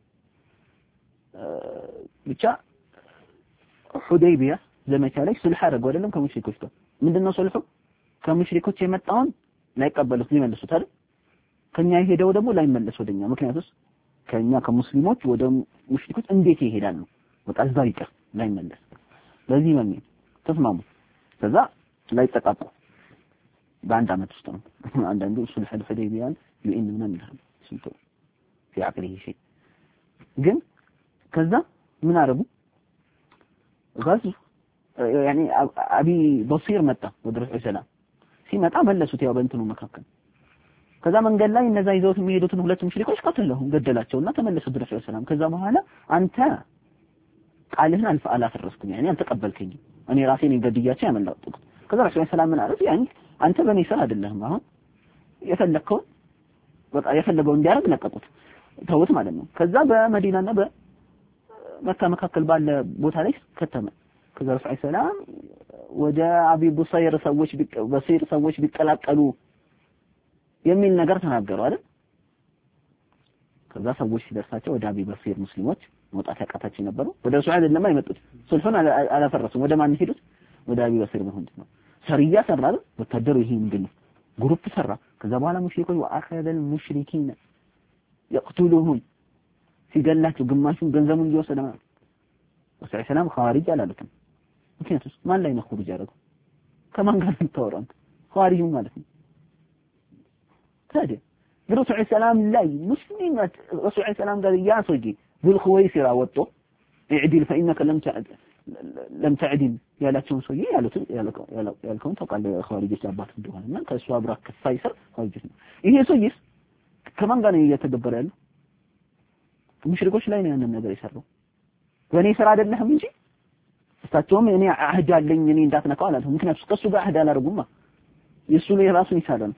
بتاع حديبية زي ما قال لك صلح رجع ولا لهم كمشركوش من دون صلحه كمشركوش يمتعون لا يقبلوا فيه من السطر كان يهدوا دمو لا يملسوا دنيا ممكن يسوس ከኛ ከሙስሊሞች ወደ ሙሽሪኮች እንዴት ይሄዳል ነው በቃ እዛው ይቀር ላይመለስ ለዚህ ነው ተስማሙ ከዛ ላይ ተጣጣ በአንድ አመት ውስጥ ነው አንዳንዱ ሱልህ አልሁደይቢያን ዩኤን ምናምን ይላል ስንቱ في عقله شيء ግን ከዛ ምን አረጉ ጋዙ يعني አቢ በሲር መጣ ወደ ረሱል ሰላም ሲመጣ መለሱት ያው በእንትኑ መካከል ከዛ መንገድ ላይ እነዛ ይዘውት የሚሄዱትን ሁለት ሙሽሪኮች ቀተለሁ ገደላቸውና ተመለሱ ወደ ረሱል ሰላም ከዛ በኋላ አንተ ቃልህን አላፈረስኩም يعني አልተቀበልከኝ እኔ ራሴን ገድያቸው ያመለጥኩት ከዛ ረሱል ሰላም ምን አሉት يعني አንተ በኔ ስራ አይደለህም አሁን የፈለከው በቃ የፈለገው እንዲያርግ ለቀቁት ተውት ማለት ነው ከዛ በመዲናና በመካ መካከል ባለ ቦታ ላይ ከተመ ከዛ ረሱል ሰላም ወደ አቢ ቡሰይር ሰዎች ቢቀላቀሉ የሚል ነገር ተናገሩ አይደል ከዛ ሰዎች ሲደርሳቸው ወደ አቢ በሲር ሙስሊሞች መውጣት ያቃታቸው ነበሩ ወደ ረሱል አይደለም አይመጡት ሱልሁን አላፈረሱም ወደ ማን ሄዱት ወደ አቢ በሲር ነው ሰርያ ሰራ አይደል ወታደሩ ይሄ ምንድነው ግሩፕ ሰራ ከዛ በኋላ ሙሽሪኮች ወአኸዘ المشركين يقتلون ሲገላቸው ግማሹን ገንዘቡን እየወሰደ ማለት ረሱል ሰላም ኻሪጅ አላሉትም ምክንያቱም ማን ላይ ነው ኹሩጅ ያደረገው ከማን ጋር ተወራን ኻሪጅ ማለት ነው ታዲያ ረሱል ሰላም ላይ ሙስሊማት ረሱል ሰላም ጋር ያሶጂ ذوالخويصر ወጥቶ اعدل فانك لم تعدل ያላቸውን ሰውዬ ያልከውን ታውቃለህ ኻሪጆች አባት እንደሆነና ከእሱ አብራክ ከፋይሰር ኻሪጆች ነው ይሄ ሰውዬስ ከማን ጋር ነው እየተገበረ ያለው ሙሽሪኮች ላይ ነው ያንን ነገር የሰራው በእኔ ስራ አይደለም እንጂ እሳቸውም እኔ አህድ አለኝ እኔ እንዳትነካው አላለም ምክንያቱም ከሱ ጋር አህድ አላደረጉማ የሱ ላይ ራሱን ይሳላል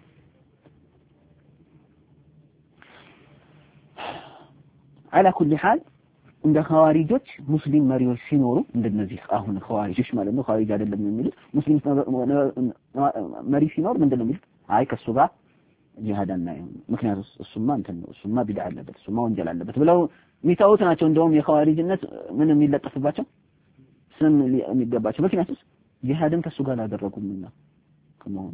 على كل حال እንደ ኻሪጆች ሙስሊም መሪዎች ሲኖሩ እንደነዚህ አሁን ኻሪጆች ማለት ነው ኻሪጅ አይደለም የሚሉት ሙስሊም መሪ ሲኖር ምንድነው የሚሉት አይ ከሱ ጋር ጂሃዳና ምክንያቱም እሱማ እንትን ነው እሱማ ቢድዓ አለበት እሱማ ወንጀል አለበት ብለው ሚታውት ናቸው እንደውም የኻሪጅነት ምን የሚለጠፍባቸው ስም የሚገባቸው ምክንያቱም ጂሃድን ከሱ ጋር አላደረጉምና ከመሆኑ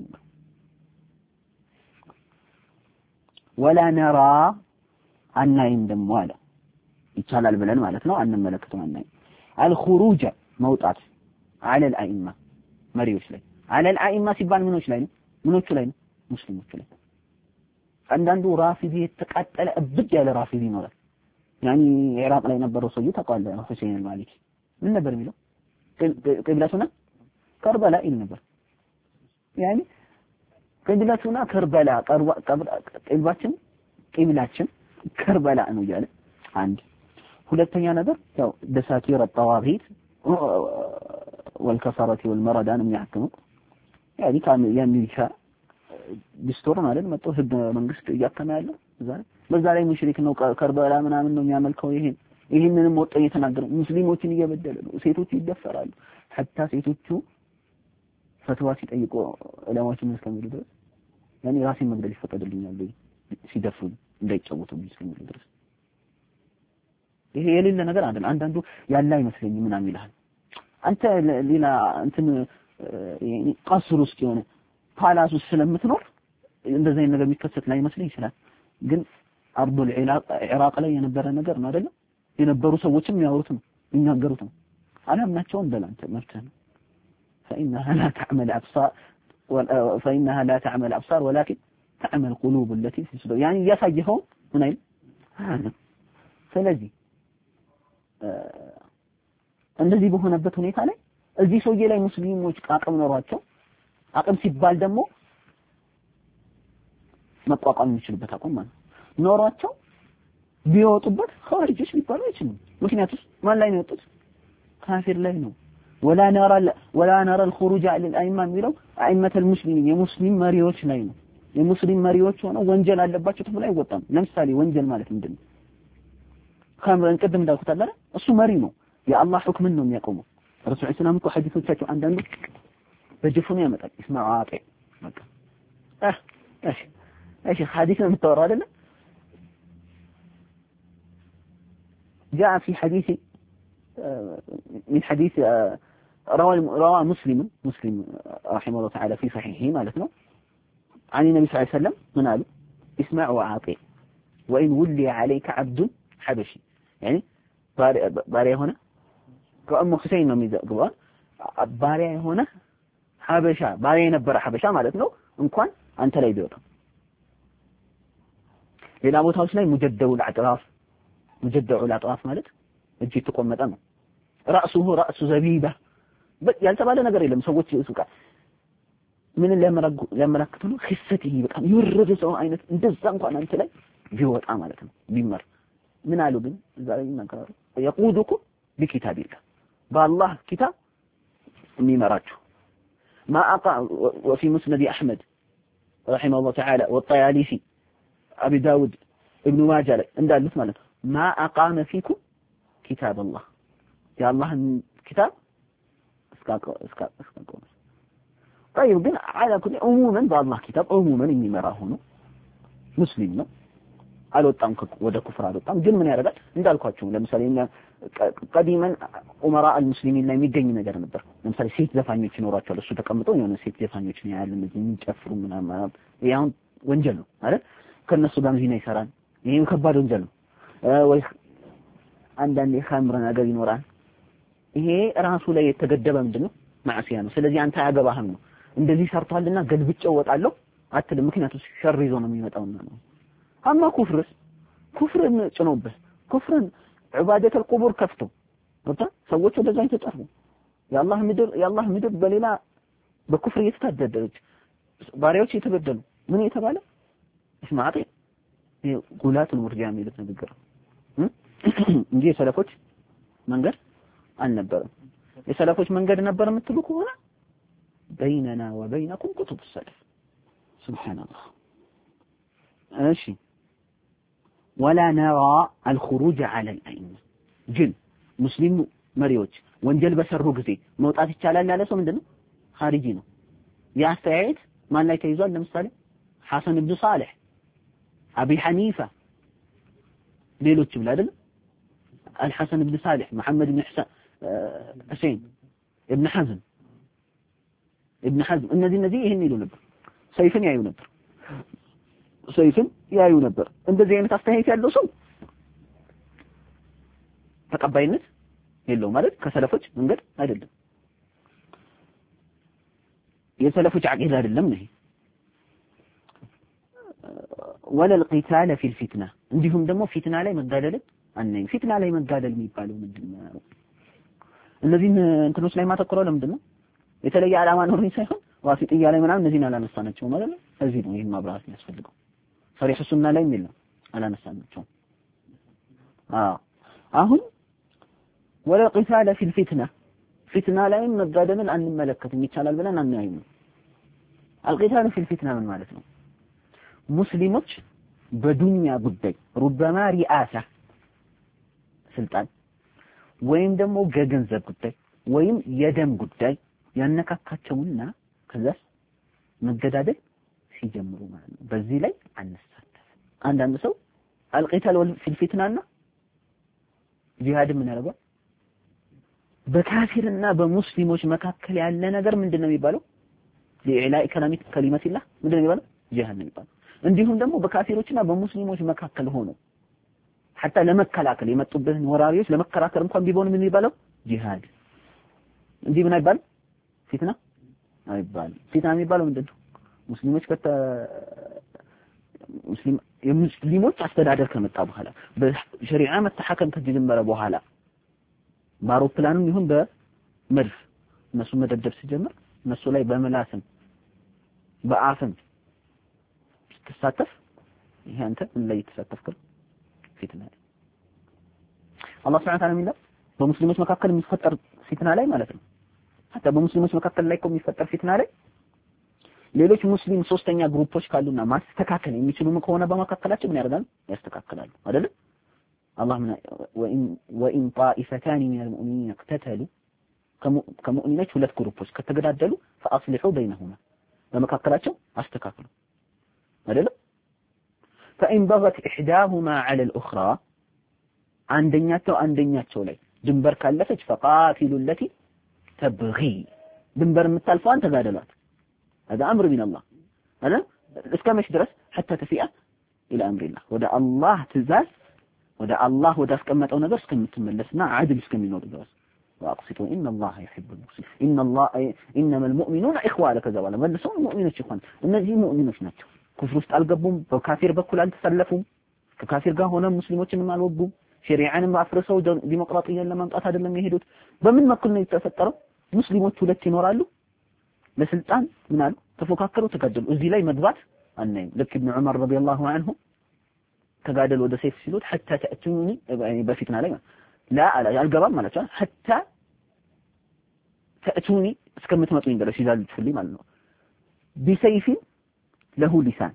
ወላ ነራ አናይም ደሞ አለ ይቻላል ብለን ማለት ነው አንመለከተው አናይም አልኹሩጅ መውጣት على الائمه መሪዎች ላይ على الائمه ሲባል ምኖች ላይ ነው ምኖቹ ላይ ነው ሙስሊሞቹ ላይ አንዳንዱ ራፊዲ የተቃጠለ እብድ ያለ ራፊዲ ይኖራል يعني ኢራቅ ላይ ነበረው ሰውዬ ተቃለ ሁሴን አልማሊኪ ምን ነበር የሚለው ቅብላቱና ከርበላ ይል ነበር يعني ቅብላቱና ከርበላ ቅብላችን ከርበላ ነው ያለ አንድ ሁለተኛ ነገር ያው ደሳቲር الطواغيت والكفرة والمردان የሚያክሙ يعني ካም የሚልካ ዲስቶር ማለት መጥቶ ህግ መንግስት እያከመ ያለው በዛ ላይ ሙሽሪክ ነው ከርበላ ምናምን ነው የሚያመልከው ይሄንንም ወጣ እየተናገረ ሙስሊሞችን እየበደለ ነው ሴቶች ይደፈራሉ hatta ሴቶቹ ፈትዋ ሲጠይቁ ዑለማዎችን እስከሚሉ ድረስ يعني ራሴን መግደል ይፈቀድልኛል ሲደፍሩ እንዳይጫወቱ እስከሚሉ ድረስ ይሄ የሌለ ነገር አይደል አንዳንዱ ያለ አይመስለኝም ምናምን ይላል አንተ ሌላ እንትን ቀስር ውስጥ የሆነ ፓላስ ውስጥ ስለምትኖር እንደዚህ አይነት ነገር የሚከሰት ላይ መስለኝ ይችላል ግን አርዱል ኢራቅ ላይ የነበረ ነገር ነው አይደል የነበሩ ሰዎችም ያወሩት ነው ይናገሩት ነው አላምናቸው እንደላንተ መፍተህ ነው فإنها لا تعمل أبصار ولكن تعمل قلوب التي في الصدور يعني ያሳየው ምን አይል ስለዚህ እንደዚህ በሆነበት ሁኔታ ላይ እዚህ ሰውዬ ላይ ሙስሊሞች አቅም ኖሯቸው አቅም ሲባል ደግሞ መቋቋም የሚችሉበት አቅም ማለት ኖሯቸው ቢወጡበት ኻሪጆች ሊባሉ አይችሉም ምክንያቱም ማን ላይ ነው የወጡት ካፊር ላይ ነው ولا نرى الخروج على الائمه የሚለው ائمه المسلمين የሙስሊም መሪዎች ላይ ነው የሙስሊም መሪዎች ሆነው ወንጀል አለባቸው ተብሎ አይወጣም ለምሳሌ ወንጀል ማለት ምንድነው ካምራን ቀደም እንዳልኩት አይደል እሱ መሪ ነው የአላህ ሁክምን ነው የሚያቆመው ረሱል ሰላም እኮ ሐዲሶቻቸው አንዳንዱ በጅፉን ያመጣል እስማዑ አጤ በቃ እሺ ሐዲስ ነው የምታወራው አይደል جاء في حديث من حديث روى مسلم رحمه الله تعالى في صحيحه مالتنا عن النبي صلى الله عليه وسلم من قال اسمع وأعطي وإن ولي عليك عبد حبشي يعني باريا هنا كأم حسين ነው የሚዘግበው ባሪያ የሆነ ሐበሻ ባሪያ የነበረ ሐበሻ ማለት ነው እንኳን አንተ ላይ ቢወጣ ሌላ ቦታዎች ላይ ሙጀደውል አጥራፍ ማለት እጅ ተቆመጠ ነው ራሱ ዘቢባ ያልተባለ ነገር የለም ሰዎች ሱቃ ምን ለመረከቱ ነው ክስተት በጣም ይወረደ ሰው አይነት እንደዛ እንኳን አንተ ላይ ቢወጣ ማለት ነው ቢመር ምን አሉ ግን እዛ ላይ ይናገራሉ يقودكم بكتاب الله بالله كتاب ميمراችሁ ما أقع وفي مسند أحمد رحمه الله تعالى والطيالسي أبي داود ابن ماجه እንዳሉት ማለት ما أقام فيكم كتاب الله يا الله كتاب اسكاكو طيب ግን على كل عموما بالله كتاب عموما የሚመራው ነው ሙስሊም ነው አልወጣም ወደ ኩፍር አልወጣም ግን ምን ያደርጋል እንዳልኳችሁ ለምሳሌ ቀዲመን ዑመራ አልሙስሊሚን ላይ የሚገኝ ነገር ነበር ለምሳሌ ሴት ዘፋኞች ይኖራቸዋል እሱ ተቀምጦ የሆነ ሴት ዘፋኞች ነው ያለ እንደዚህ የሚጨፍሩ ምናምን ያው ወንጀል ነው አይደል ከነሱ ጋር ዚና ይሰራል ይሄም ከባድ ወንጀል ነው ወይ አንዳንዴ ኸምር ነገር ይኖራል ይሄ ራሱ ላይ የተገደበ ምንድነው ማዕሲያ ነው ስለዚህ አንተ ያገባህም ነው እንደዚህ ሰርቷልና ገልብጨው ወጣለሁ አትል ምክንያቱም ሸር ይዞ ነው የሚመጣውና ነው አማ ኩፍርን ጭኖበት ኩፍርን ዒባደተ القبور ከፍቶ ወጣ ሰዎች ወደዛ ይተጣሩ የአላህ ምድር በሌላ በኩፍር እየተታደደች ባሪያዎች እየተበደሉ ምን የተባለ እስማዓት ጉላት المرجئه የሚሉት ነገር እንጂ የሰለፎች መንገድ አልነበረም የሰለፎች መንገድ ነበር የምትሉ ከሆነ بيننا وبينكم كتب السلف سبحان الله እሺ ولا نرى الخروج على الأئمة جن مسلم مريوች ወንጀል በሰሩ ጊዜ መውጣት ይቻላል ያለ ሰው ምንድነው ኻሪጂ ነው ያስተያየት ማን ላይ ተይዟል ለምሳሌ ሐሰን ኢብኑ ሷሊህ አቢ ሐኒፋ ሌሎች ብላ አይደል الحسن بن صالح محمد بن حسين ابن حزم እነዚህ ይሄን ይሉ ነበር ሰይፍን ያዩ ነበር ሰይፍን ያዩ ነበር እንደዚህ አይነት አስተያየት ያለው ሰው ተቀባይነት የለው ማለት ከሰለፎች መንገድ አይደለም የሰለፎች አቂዳ አይደለም ነው ولا القتال في الفتنه እንዲሁም ደግሞ ፊትና ላይ መጋደል አንነኝ ፊትና ላይ መጋደል የሚባለው ምንድነው እነዚህ እንትኖች ላይ ማተኮረው ለምንድነው የተለየ ዓላማ ኖርኝ ሳይሆን ዋሲጥያ ላይ ምናምን እነዚህን አላነሳናቸው ማለት ነው እዚህ ነው ይሄን ማብራራት የሚያስፈልገው صريح السنة لا يميل على نسألنا أهون ولا قتال في الفتنة فتنة لا يمن القادم أن ملكة ميتشال البلان أن يمن القتال في الفتنة من مالتنا مسلمك بدنيا بدي ربما رئاسة سلطان وين دمو جنزب بدي وين يدم بدي يانك كاتشونا كذا مجدده ሲጀምሩ ማለት ነው በዚህ ላይ አንሳተፍ አንዳንድ ሰው القتال في الفتنه ጂሃድ ምን ያደርጋል በካፊርና በሙስሊሞች መካከል ያለ ነገር ምንድነው የሚባለው ለኢላኢ ከሊመቲላህ ምንድነው የሚባለው ጂሃድ ነው የሚባለው እንዲሁም ደግሞ በካፊሮችና በሙስሊሞች መካከል ሆኖ حتى ለመከላከል የመጡበትን ወራሪዎች ለመከራከር እንኳን ቢሆን ምን የሚባለው ጂሃድ እንዲህ ምን አይባል ፊትና አይባል ፊትና የሚባለው ምንድነው ሙስሊሞች የሙስሊሞች አስተዳደር ከመጣ በኋላ በሸሪዓ መተሐከም ከጀመረ በኋላ ባሮፕላንም ይሁን በመድፍ እነሱ መደብደብ ሲጀምር እነሱ ላይ በመላስም በአፍም ተሳተፍ ይሄ አንተ ምን ላይ ተሳተፍከው ፊትና አላህ Subhanahu Wa Ta'ala የሚለው በሙስሊሞች መካከል የሚፈጠር ፊትና ላይ ማለት ነው hatta በሙስሊሞች መካከል ላይ የሚፈጠር ፊትና ላይ ሌሎች ሙስሊም ሶስተኛ ግሩፖች ካሉና ማስተካከል የሚችሉ ከሆነ በመካከላቸው ምን ያደርጋሉ ያስተካክላሉ አይደል አላህ ወኢን طائفتان من المؤمنين اقتتلوا ከሙእሚኖች ሁለት ግሩፖች ከተገዳደሉ فاصلحوا بينهما በመካከላቸው አስተካክሉ አይደል فإن بغت إحداهما على الأخرى አንደኛቸው ላይ ድንበር ካለፈች فقاتلوا التي تبغي ድንበር የምታልፈዋን ተጋደሏት هذا أمر من الله هذا اسكمش درس حتى تفيء إلى أمر الله وده الله تزاز ወደ አላህ ወደ አስቀመጠው ነገር እስከምትመለስና አድል እስከሚኖር ድረስ واقسطوا ان الله يحب المقسطين ان الله انما المؤمنون اخوه ከዛ በኋላ መልሰው ሙእሚኖች ይሆን እነዚህ ሙእሚኖች ናቸው ኩፍር ውስጥ አልገቡም በካፊር በኩል አልተሰለፉም ከካፊር ጋር ሆነ ሙስሊሞችንም አልወጉም ሸሪዓንም አፍርሰው ዲሞክራሲያን ለማምጣት አይደለም የሄዱት በምን መክል ነው የተፈጠረው ሙስሊሞች ሁለት ይኖራሉ ለስልጣን ምን አሉ ተፎካከሩ ተጋደሉ እዚህ ላይ መግባት አናይም ልክ ኢብኑ ዑመር ረዲየላሁ ዐንሁ ተጋደሉ ወደ ሰይፍ ሲሉት حتى تأتوني በፊትና ላይ لا አልገባም ማለት ነው حتى تأتوني እስከምትመጡኝ ድረስ ይዛልችልኝ ማለት ነው بسيف له لسان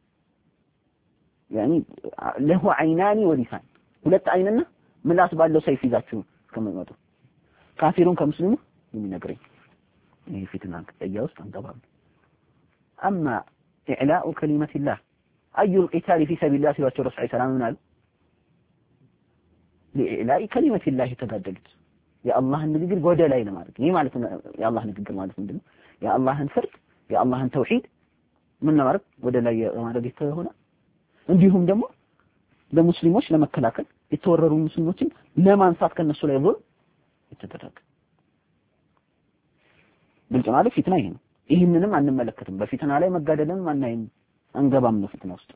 يعني له عينان ولسان ሁለት አይንና ምላስ ባለው ሰይፍ ይዛችሁ እስከምትመጡ ካፊሩን ከሙስሊሙ የሚነግረኝ ይሄ ፊትና ከያውስ አንገባም اما اعلاء كلمه الله اي القتال في سبيل الله ሲሏቸው ረሱል ሰለላሁ ዐለይሂ ወሰለም لإعلاء كلمة الله ተጋደሉት የአላህን ንግግር ወደ ላይ ለማድረግ ይሄ ማለት የአላህ ንግግር ማለት ምንድነው የአላህን ፍርድ የአላህን ተውሂድ ምን ማለት ወደ ላይ ለማድረግ የተሆነ እንዲሁም ደግሞ ለሙስሊሞች ለመከላከል የተወረሩ ሙስሊሞችን ለማንሳት ከነሱ ላይ ዙል የተደረገ ግልጽ ማለት ፊትና ይሄ ነው ይሄንንም አንመለከትም በፊትና ላይ መጋደልን ማናይም አንገባም ነው ፊትና ውስጥ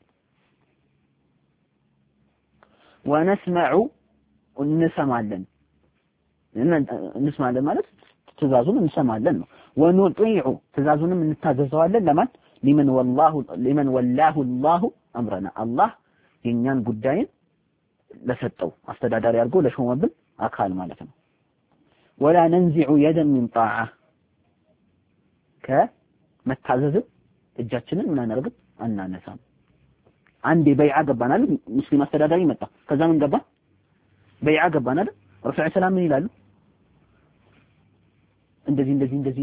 ونسمع እንሰማለን እንሰማለን ማለት ትእዛዙን እንሰማለን ነው ወንطيع ትእዛዙንም እንታዘዘዋለን ለማን لمن والله الله امرنا الله የኛን ጉዳይን ለሰጠው አስተዳዳሪ አድርጎ ለሾመብን አካል ማለት ነው ولا ننزع يدا من طاعه ከመታዘዝ እጃችንን ምን አናደርግም አናነሳም አንዴ በይዓ ገባናል ሙስሊም አስተዳዳሪ መጣ ከዛ ምን ገባ በይዓ ገባናል ረሱል ሰላም ምን ይላሉ እንደዚህ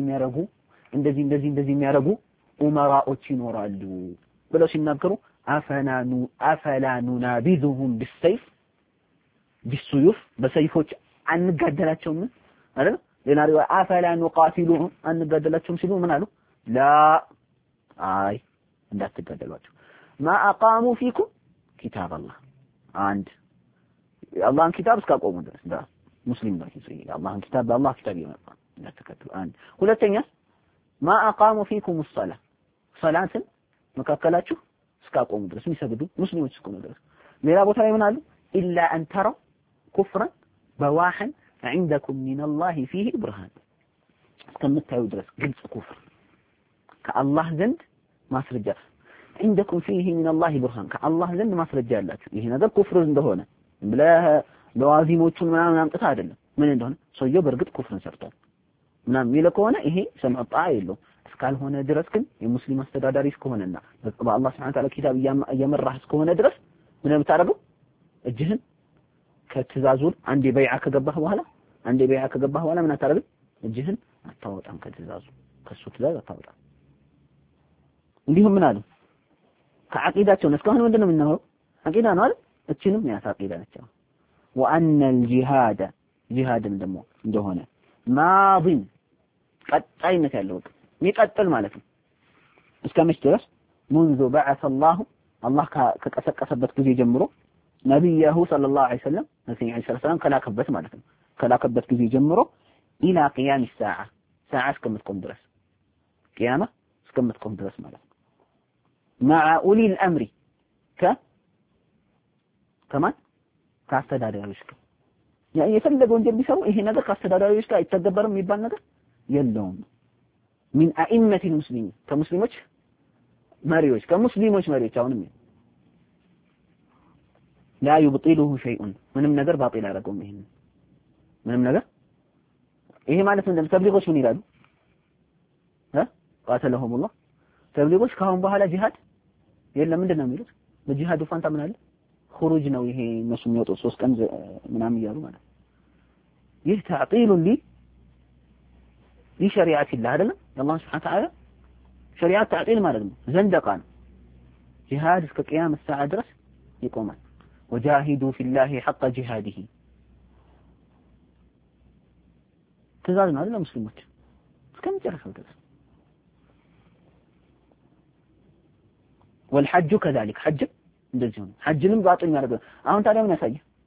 የሚያረጉ ኡመራዎች ይኖራሉ ብለው ሲናገሩ አፈላ ኑናቢዙሁም بالسيف بالسيوف በሰይፎች አንጋደላቸውም አይደል ሌላ ሪዋ አፈላ ኑቃቲሉሁም አንጋደላቸውም ሲሉ ምን አሉ ላ አይ እንዳትጋደሏቸው ما اقاموا فيكم كتاب الله አንድ የአላህን ኪታብ እስካቆሙ ድረስ ዳ ሙስሊም ነው ይሄ የአላህን ኪታብ በአላህ ኪታብ ይመጣ እንዳትከተሉ አንድ ሁለተኛ ما اقاموا فيكم الصلاه صلاتን መካከላችሁ እስካቆሙ ድረስ የሚሰግዱ ሙስሊሞች እስከሆኑ ድረስ ሌላ ቦታ ላይ ምን አሉ الا ان تروا كفرا بواحا عندكم من الله فيه برهان እስከምታዩ ድረስ ግልጽ ኩፍር ከአላህ ዘንድ ማስረጃ عندكم فيه من الله برهان ከአላህ ዘንድ ማስረጃ ያላችሁ ይሄ ነገር ኩፍር እንደሆነ ለዋዚሞቹን ምናምን አምጥታ አይደለም ምን እንደሆነ ሰውየው በርግጥ ኩፍርን ሰርቷል ምናምን የሚለው ከሆነ ይሄ ሰምጣ የለው እስካልሆነ ድረስ ግን የሙስሊም አስተዳዳሪ እስከሆነና በአላህ Subhanahu Ta'ala ኪታብ እየመራህ እስከሆነ ድረስ ምን የምታደርገው እጅህን ከትእዛዙን አንዴ በይዓ ከገባህ በኋላ ምን አታደርግም እጅህን አታወጣም ከትእዛዙ ከሱ ትእዛዝ አታወጣም እንዲሁም ምን አሉ ከአቂዳቸው እስካሁን ምንድነው የምናወራው አቂዳ ነው አይደል እቺንም ያሳቂዳ ነች وان الجهاد ጂሃድም ደግሞ እንደሆነ ማዲን ቀጣይነት ያለው የሚቀጥል ማለት ነው እስከመቼ ድረስ منذ بعث الله ከቀሰቀሰበት ጊዜ ጀምሮ ነብዩ ሰለላሁ ዐለይሂ ወሰለም ነብዩ ሰለላሁ ከላከበት ማለት ነው ከላከበት ጊዜ ጀምሮ الى قيام الساعه ساعه እስከምትቆም ድረስ ቂያማ እስከምትቆም ድረስ ማለት ነው مع اولي الامر ከማን ከአስተዳዳሪዎች ጋር የፈለገው ወንጀል ቢሰሩ ይሄ ነገር ከአስተዳዳሪዎች ጋር አይተገበርም የሚባል ነገር የለውም من ائمه المسلمين ከሙስሊሞች መሪዎች አሁንም لا يبطله شيء ምንም ነገር ባጢል አያደርገውም ይሄን ምንም ነገር ይሄ ማለት ምንድነው ተብሊጎች ምን ይላሉ قاتلهم الله ተብሊጎች ካሁን በኋላ ጂሃድ የለም ምንድነው የሚሉት በጂሃዱ ፋንታ ምን አለ خروج ነው ይሄ እነሱ የሚወጡ 3 ቀን ምናምን ይያሉ ማለት ይህ تعطيل لشريعه الله አይደለም الله سبحانه وتعالى شريعه تعطيل ማለት ነው ዘንደቃ ነው ጂሃድ እስከ ቂያም الساعه ድረስ ይቆማል وجاهدوا في الله حق جهاده ትእዛዝ ነው አይደለም ሙስሊሞች እስከመጨረሻው ድረስ والحج كذلك حج እንደዚህ ነው ሐጅንም ባጥኝ ያደርጋል አሁን ታዲያ ምን ያሳየ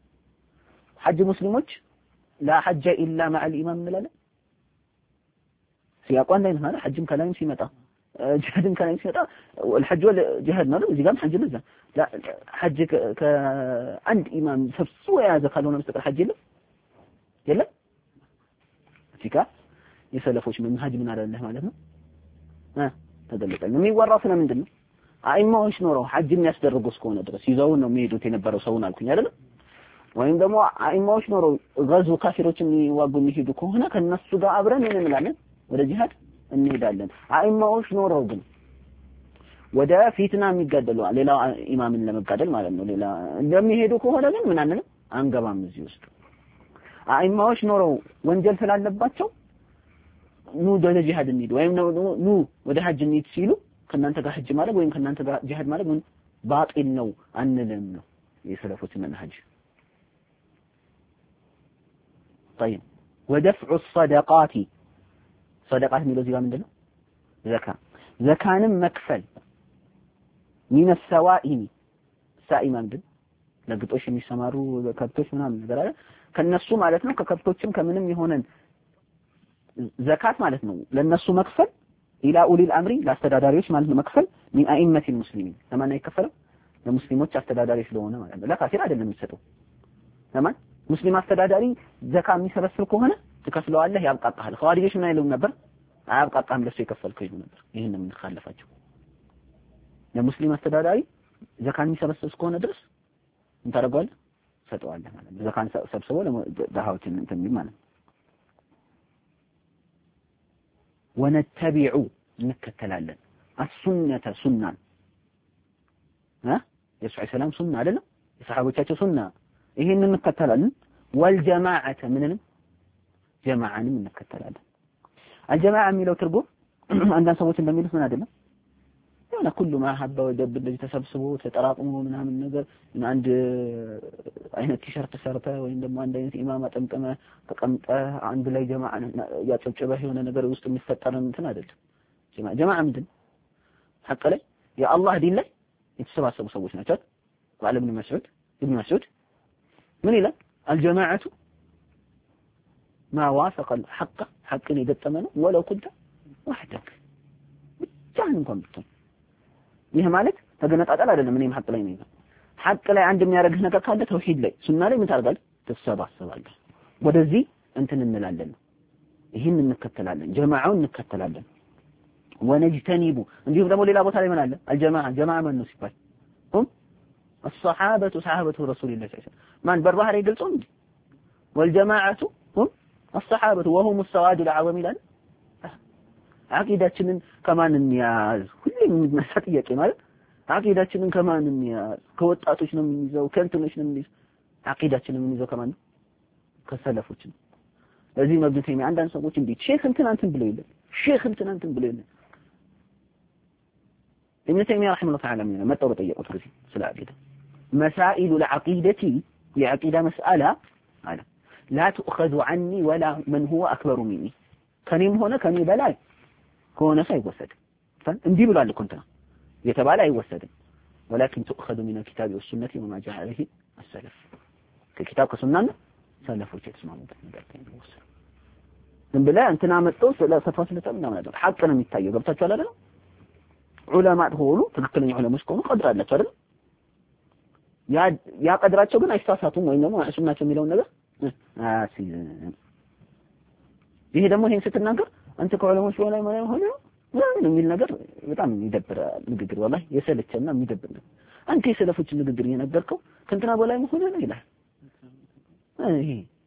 ሐጅ ሙስሊሞች ላ ሐጀ ኢላ መዐል ኢማም እንላለን። ሲያቋ አንድ አይነት ማለት ሐጅም ከላይም ሲመጣ ጂሃድም ከላይም ሲመጣ الحج والجهاد ነው እዚህ ጋርም ሐጅ ለዛ ላ ሐጅ ከአንድ ኢማም ሰብስቦ የያዘ ካልሆነ በስተቀር ሐጅ የለም እዚጋ የሰለፎች መንሃጅ ምን አለልህ ማለት ነው ተደለቀ የሚወራው ስለምንድን ነው አይማዎች ኖረው ሐጅ የሚያስደርጉ እስከሆነ ድረስ ይዘው ነው የሚሄዱት የነበረው ሰውን አልኩኝ አይደል ወይም ደግሞ አይማዎች ኖረው ጋዙ ካፊሮችን ይዋጉ የሚሄዱ ከሆነ ከነሱ ጋር አብረን እንላለን ወደ ጂሃድ እንሄዳለን አይማዎች ኖረው ግን ወደ ፊትና የሚጋደሉ ሌላ ኢማምን ለመጋደል ማለት ነው ሌላ እንደሚሄዱ ከሆነ ግን ምን አንልም አንገባም እዚህ ውስጥ አይማዎች ኖረው ወንጀል ስላለባቸው ኑ ወደ ጂሃድ እንሂድ ወይም ኑ ወደ ሐጅ እንሂድ ሲሉ ከናንተ ጋር ሐጅ ማለት ወይም ከናንተ ጋር ጂሃድ ማለት ምን ባጢል ነው አንልም ነው የሰለፎች መንሃጅ طيب ودفع الصدقات صدقات የሚለው እዚህ ጋር ምንድነው ዘካንም መክፈል من السوائم ሳኢማ ምንድን ለግጦሽ የሚሰማሩ ከብቶች ምናምን ነገር አለ ከነሱ ማለት ነው ከከብቶችም ከምንም የሆነን ዘካት ማለት ነው ለነሱ መክፈል ኢላ ኡሊል አምሪ ለአስተዳዳሪዎች ማለት ነው መክፈል من ائمه المسلمين ለማን አይከፈለው ለሙስሊሞች አስተዳዳሪ ስለሆነ ማለት ነው ለካፊር አይደለም የሚሰጠው ለማን ሙስሊም አስተዳዳሪ ዘካ የሚሰበስብ ከሆነ ትከፍለዋለህ ያብቃቃሃል ኸዋሪጆች ምን አይሉም ነበር አያብቃቃም ለሱ የከፈልከው ይሉ ነበር ይሄንን እንخالፋቸው ለሙስሊም አስተዳዳሪ ዘካን የሚሰበስብ ከሆነ ድረስ እንታረጋለህ ሰጠዋለህ ማለት ነው ዘካን ሰብስቦ ለዳሃዎችን እንትን የሚል ማለት ነው ወነተቢዑ እንከተላለን السنه ሱናን የሱዓ ሰላም ሱና አይደለም የሰሃቦቻቸው ሱና ይሄንን እንከተላለን والجماعه ምንንም ጀማዓንም እንከተላለን الجماعه የሚለው ትርጉም አንዳንድ ሰዎች እንደሚሉት ምን አይደለም ያና ሁሉ ማሐባ ወደብ እንደዚህ ተሰብስቦ ተጠራቅሞ ምናምን ነገር አንድ አይነት ቲሸርት ሰርተ ወይም ደግሞ አንድ አይነት ኢማም አጠምጠመ ተቀምጠ አንድ ላይ ጀማዓ ያጨብጨበህ የሆነ ነገር ውስጥ የሚፈጠር እንትን አይደለም ጀማዓ ምንድን ሐቅ ላይ የአላህ ዲን ላይ የተሰባሰቡ ሰዎች ናቸው ቃል ኢብኑ መስዑድ ምን ይላል الجماعه ما وافق الحق حقን የገጠመ ነው ወለው ኩንተ وحدك ብቻህን እንኳን ብትሆን ይሄ ማለት ተገነጣጣል አይደለም እኔም ሐቅ ላይ ነኝ ሐቅ ላይ አንድ የሚያረግህ ነገር ካለ ተውሂድ ላይ ሱና ላይ ምን ታርጋለህ ተሰባሰባለህ ወደዚህ እንትን እንላለን ይሄን እንከተላለን ጀማዓውን እንከተላለን ወነጅተኒቡ እንዲሁም ደግሞ ሌላ ቦታ ላይ ምን አለ الجماعه ማን ነው ሲባል الصحابه صحابه رسول الله صلى الله عليه وسلم ማን በርባህር ይገልጹ እንዴ والجماعه هم الصحابه وهم السواد العظيم ይላል አቂዳችንን ከማን እንያዝ ሁሌም መሰጥየቅ ማለት አቂዳችንን ከማን እንያዝ ከወጣቶች ነው የምንይዘው ከንትኖች ነው የምንይዘው አቂዳችንን የምንይዘው ከማን ነው ከሰለፎች ነው ለዚህ መግደት የሚያ አንዳንድ ሰዎች እንዴ ሼክ እንትን ብለው ይላል ሼክ እንትን ብለው ይላል ابن تيميه رحمه الله تعالى من መጣው በጠየቁት ጊዜ ስለ አቂዳ مسائل العقيده የአቂዳ መስአላ አለ لا تؤخذ عني ولا من هو اكبر مني ከኔም ሆነ ከኔ በላይ ከሆነ ሳይወሰድ እንዲህ ብሏል እኮ እንትና የተባለ አይወሰድም ولكن تؤخذ من الكتاب والسنه وما جاء عليه السلف ከኪታብ ከሱናና ሰለፎች የተስማሙበት ነገር ነው ዝም ብለህ እንትና መጥቶ ስለ ሰፋ ስለተም ማለት ሐቅ ነው የሚታየው ገብታችኋል አይደል ዑለማ ሆኑ ትክክለኛ ዑለሞች ከሆኑ ቀድር አላቸው አይደል ያ ቀድራቸው ግን አይሳሳቱም ወይ ደግሞ ሱናቸው የሚለው ነገር ይሄ ደግሞ ይሄን ስትናገር አንተ ከዑለሞች በላይ ማለት ሆነ ምን የሚል ነገር በጣም ይደብራል ንግግር والله የሰለቸና የሚደብር ነው አንተ የሰለፎች ንግግር እየነገርከው ከእንትና በላይ መሆን ነው ይላል ይሄ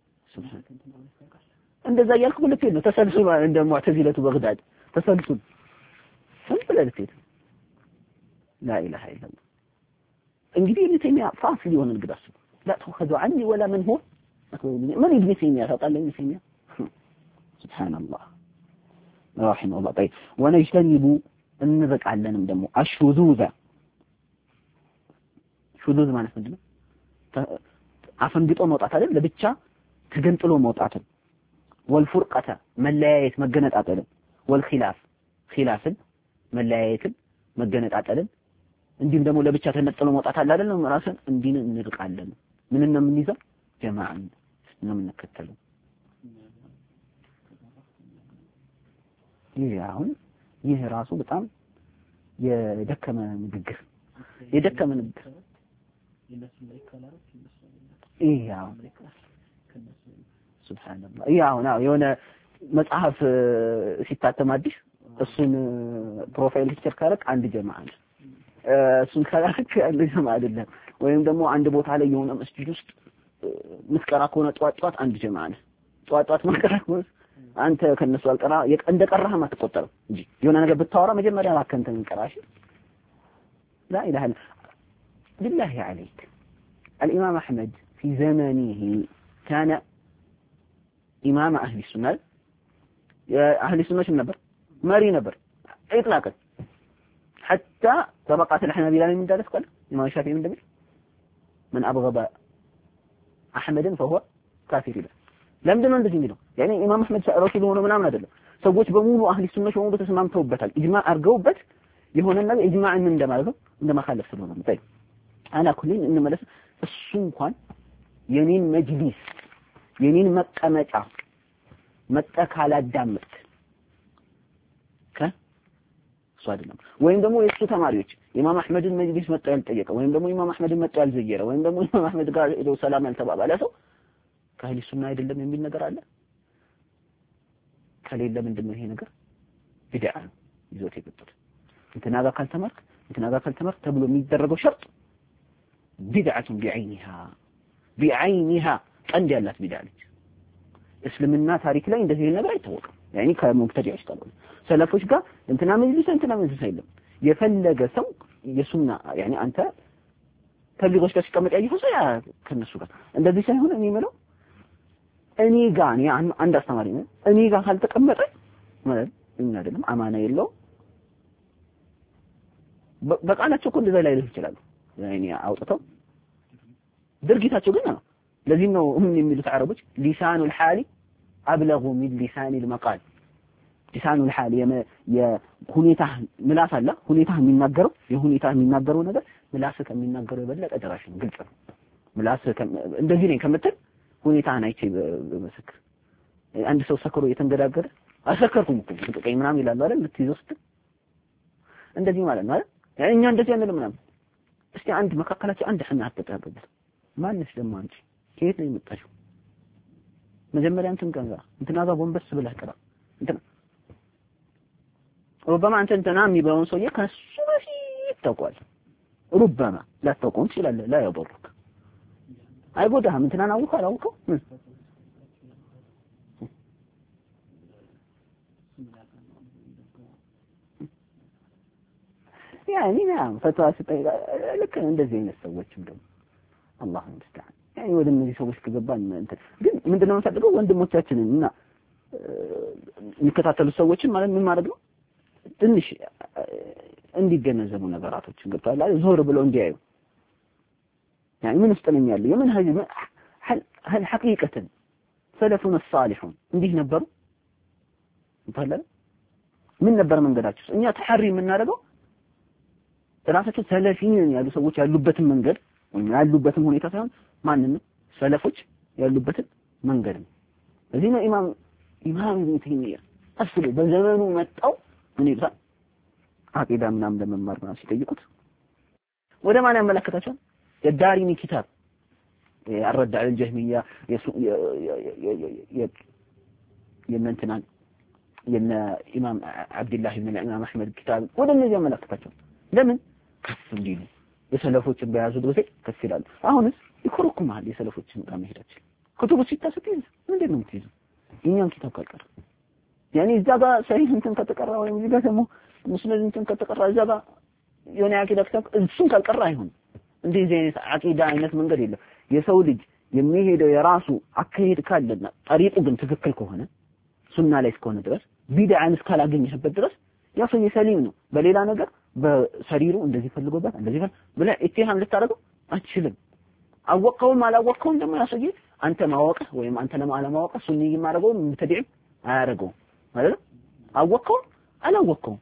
እንደዛ ያልኩ ልክ ነው ተሰልሱል እንደ ሙዕተዚለቱ በግዳድ ተሰልሱል ሰምተለልት لا اله الا الله እንግዲህ ابن تيميه فاصل የሆነ ንግድ አስቡ لا تأخذ عني ولا من هو من ابن تيميه ታውቃለህ ابن تيميه سبحان الله رحمه الله طيب ونجتنب እንርቃለንም ደግሞ አሽዙዛ ሹዙዝ ማለት ምንድነው አፈንግጦ መውጣት አይደል ለብቻ ተገንጥሎ መውጣት والفرقه መለያየት መገነጣጠል والخلاف خلافን መለያየትን መገነጣጠልን እንዲሁም ደግሞ ለብቻ ተነጥሎ መውጣት አለ አይደል ራስን እንዲን እንርቃለን ምን ነው የምንይዘው ጀማዓን ነው የምንከተለው። ይህ ራሱ በጣም የደከመ ንግግር ያው ሱብሃንአላህ ያው የሆነ መጽሐፍ ሲታተም አዲስ እሱን ፕሮፋይል ፒክቸር ካረክ አንድ ጀማዓ ነው እሱን ካረክ አንድ ጀማዓ አይደለም። ወይም ደግሞ አንድ ቦታ ላይ የሆነ መስጂድ ውስጥ መስቀራ ከሆነ ጧት አንድ ጀማዓ ነው። ጧት መስቀራ ከሆነ አንተ ከነሱ አልቀራ እንደቀራህ ማትቆጠረው እንጂ የሆነ ነገር ብታወራ መጀመሪያ ማከንተን እንቀራሽ لا اله الا بالله عليك. الامام احمد في زمانه كان امام اهل السنه. اهل السنه نبر ماري نبر اطلاقا حتى طبقات الحنابلة من ذلك قال الامام الشافعي من دمر من ابغض احمد فهو كافر له. ለምንድነው እንደዚህ የሚለው? ያኔ ኢማም አህመድ ረሱል ሆኖ ምናምን አይደለም። ሰዎች በሙሉ አህሊ ሱነህ ሆኖ ተስማምተውበታል። ኢጅማዕ አድርገውበት የሆነ ነገር ኢጅማዕ ምን እንደማለት ነው እንደማካለፍ ስለሆነ ነው። ታይ አና ኩሊን እንመለስ። እሱ እንኳን የኔን መጅሊስ የኔን መቀመጫ መጠካላ ዳምጥ እሱ አይደለም። ወይም ደግሞ የእሱ ተማሪዎች ኢማም አህመድን መጅሊስ መጣ ያልጠየቀ ወይም ደግሞ ኢማም አህመድን መጣ ያልዘየረ ወይም ደግሞ ኢማም አህመድ ጋር ሄደው ሰላም ያልተባባለ ሰው ከአህሊ ሱና አይደለም የሚል ነገር አለ። ከሌለ ምንድነው ይሄ ነገር? ቢድዓ ነው ይዞት የመጣው። እንትና ጋር ካልተማርክ ተብሎ የሚደረገው ሸርጥ ቢድዓቱን ቢዐይኒሃ ቀንድ ያላት ቢድዓ ነች። እስልምና ታሪክ ላይ እንደዚህ ነገር አይታወቅም። ያኒ ከሙብተዲዎች ጋር ሰለፎች ጋር እንትና መጅሊስ አይደለም። የፈለገ ሰው የሱና ያኒ አንተ ተብሊጎች ጋር ሲቀመጥ ያየኸው ሰው ከነሱ ጋር እንደዚህ ሳይሆን እኔ የምለው እኔ ጋር አንድ አስተማሪ ነው እኔ ጋር ካልተቀመጠ ማለት እኛ አይደለም አማና የለው በቃላቸው እኮ እንደዛ ላይ ይችላሉ። ያኔ አውጥተው ድርጊታቸው ግን ነው። ለዚህ ነው የሚሉት አረቦች ሊሳኑል ሐሊ አብለጉ ሚን ሊሳኒል መቃል። ሊሳኑል ሐሊ የሁኔታ ምላስ አለ ሁኔታ የሚናገረው ነገር ምላስ ከሚናገረው የበለጠ ደራሽ ነው። ግልጽ ነው። ምላስ እንደዚህ ነኝ ከምትል ሁኔታን አይቼ በመስክር አንድ ሰው ሰክሮ እየተንገዳገደ አሰከርኩም እኮ ጥቅኝ ምናምን ይላል አይደል? ልትይዘው ስትል እንደዚህ ማለት ነው አይደል? እኛ እንደዚህ አንልም ምናምን። እስቲ አንድ መካከላችን አንድ ህና አትጠጣበት ማንስ ደግሞ አንቺ ከየት ነው የመጣሽው? መጀመሪያ እንትና ጋር ጎንበስ ብለህ ቀራ እንትና ሩበማ እንትና የሚባለውን ሰውዬ ከሱ በፊት ታውቋል። ሩበማ ላታውቀው ትችላለህ። ላ ያضرك አይጎዳህም። እንትናን አውቀው ያኔ ፈትዋ ሲጠይቅ ልክ እንደዚህ አይነት ሰዎችም ደግሞ አላህ ይመስገን ያኔ ወደ እነዚህ ሰዎች ከገባን እንትን ግን ምንድነው የምንፈልገው ወንድሞቻችንን እና የሚከታተሉ ሰዎችን ማለት ምን ማድረግ ነው ትንሽ እንዲገነዘቡ ነገራቶችን ገብቷል አይደል ዞር ብለው እንዲያዩ يعني من استلم ያለው የምን هل حقيقة سلفنا الصالحون እንዲህ ነበሩ እንታለን ምን ነበር መንገዳቸው እኛ ተሐሪ የምናደርገው ራሳቸው ሰለፊን ያሉ ሰዎች ያሉበትን መንገድ ወይም ያሉበትን ሁኔታ ሳይሆን ማንንም ሰለፎች ያሉበትን መንገድ ነው። እዚህ ነው ኢማም ኢብኑ ተይሚያ አስሉ በዘመኑ መጣው ምን ይባል አቂዳ ምናምን ለመማር ነው ሲጠይቁት ወደ ማን ያመለከታቸው የዳሪሚ ኪታብ الرد على الجهمية የእንትናን የነ ኢማም አብዱላህ ኢብኑ ኢማም አህመድ ኪታብ ወደ እነዚህ ያመለከታቸው ለምን ከፍ እንዲሉ የሰለፎችን በያዙ ጊዜ ከፍ ይላሉ። አሁንስ ይኮርኩማል የሰለፎችን ጋር መሄዳችን ኩቱብ ሲታሰጥ ምንድን ነው የምትይዘው? የኛን ኪታብ ካልቀረ ያኔ እዛ ጋር ሰሂህ እንትን ከተቀራ ወይም እዚህ ጋር ደግሞ ሙስሊም እንትን ከተቀራ እዛ ጋር የሆነ አቂዳ ኪታብ እሱን ካልቀራ አይሆንም። እንደዚህ አይነት አቂዳ አይነት መንገድ የለም። የሰው ልጅ የሚሄደው የራሱ አካሄድ ካለና ጠሪቁ ግን ትክክል ከሆነ ሱና ላይ እስከሆነ ድረስ ቢድዓን እስካላገኘህበት ድረስ ያ ሰው ሰሊም ነው። በሌላ ነገር በሰሪሩ እንደዚህ ፈልጎበት እንደዚህ ብለ ኢትሃም ልታረገው አትችልም። አወቀውም አላወቀውም ደግሞ ያ ሰውዬ አንተ ማወቅህ ወይም አንተ ለማለማወቅህ ሱኒ ማረገው ሙተዲዕ አያረገው ማለት ነው። አወቀው አላወቀውም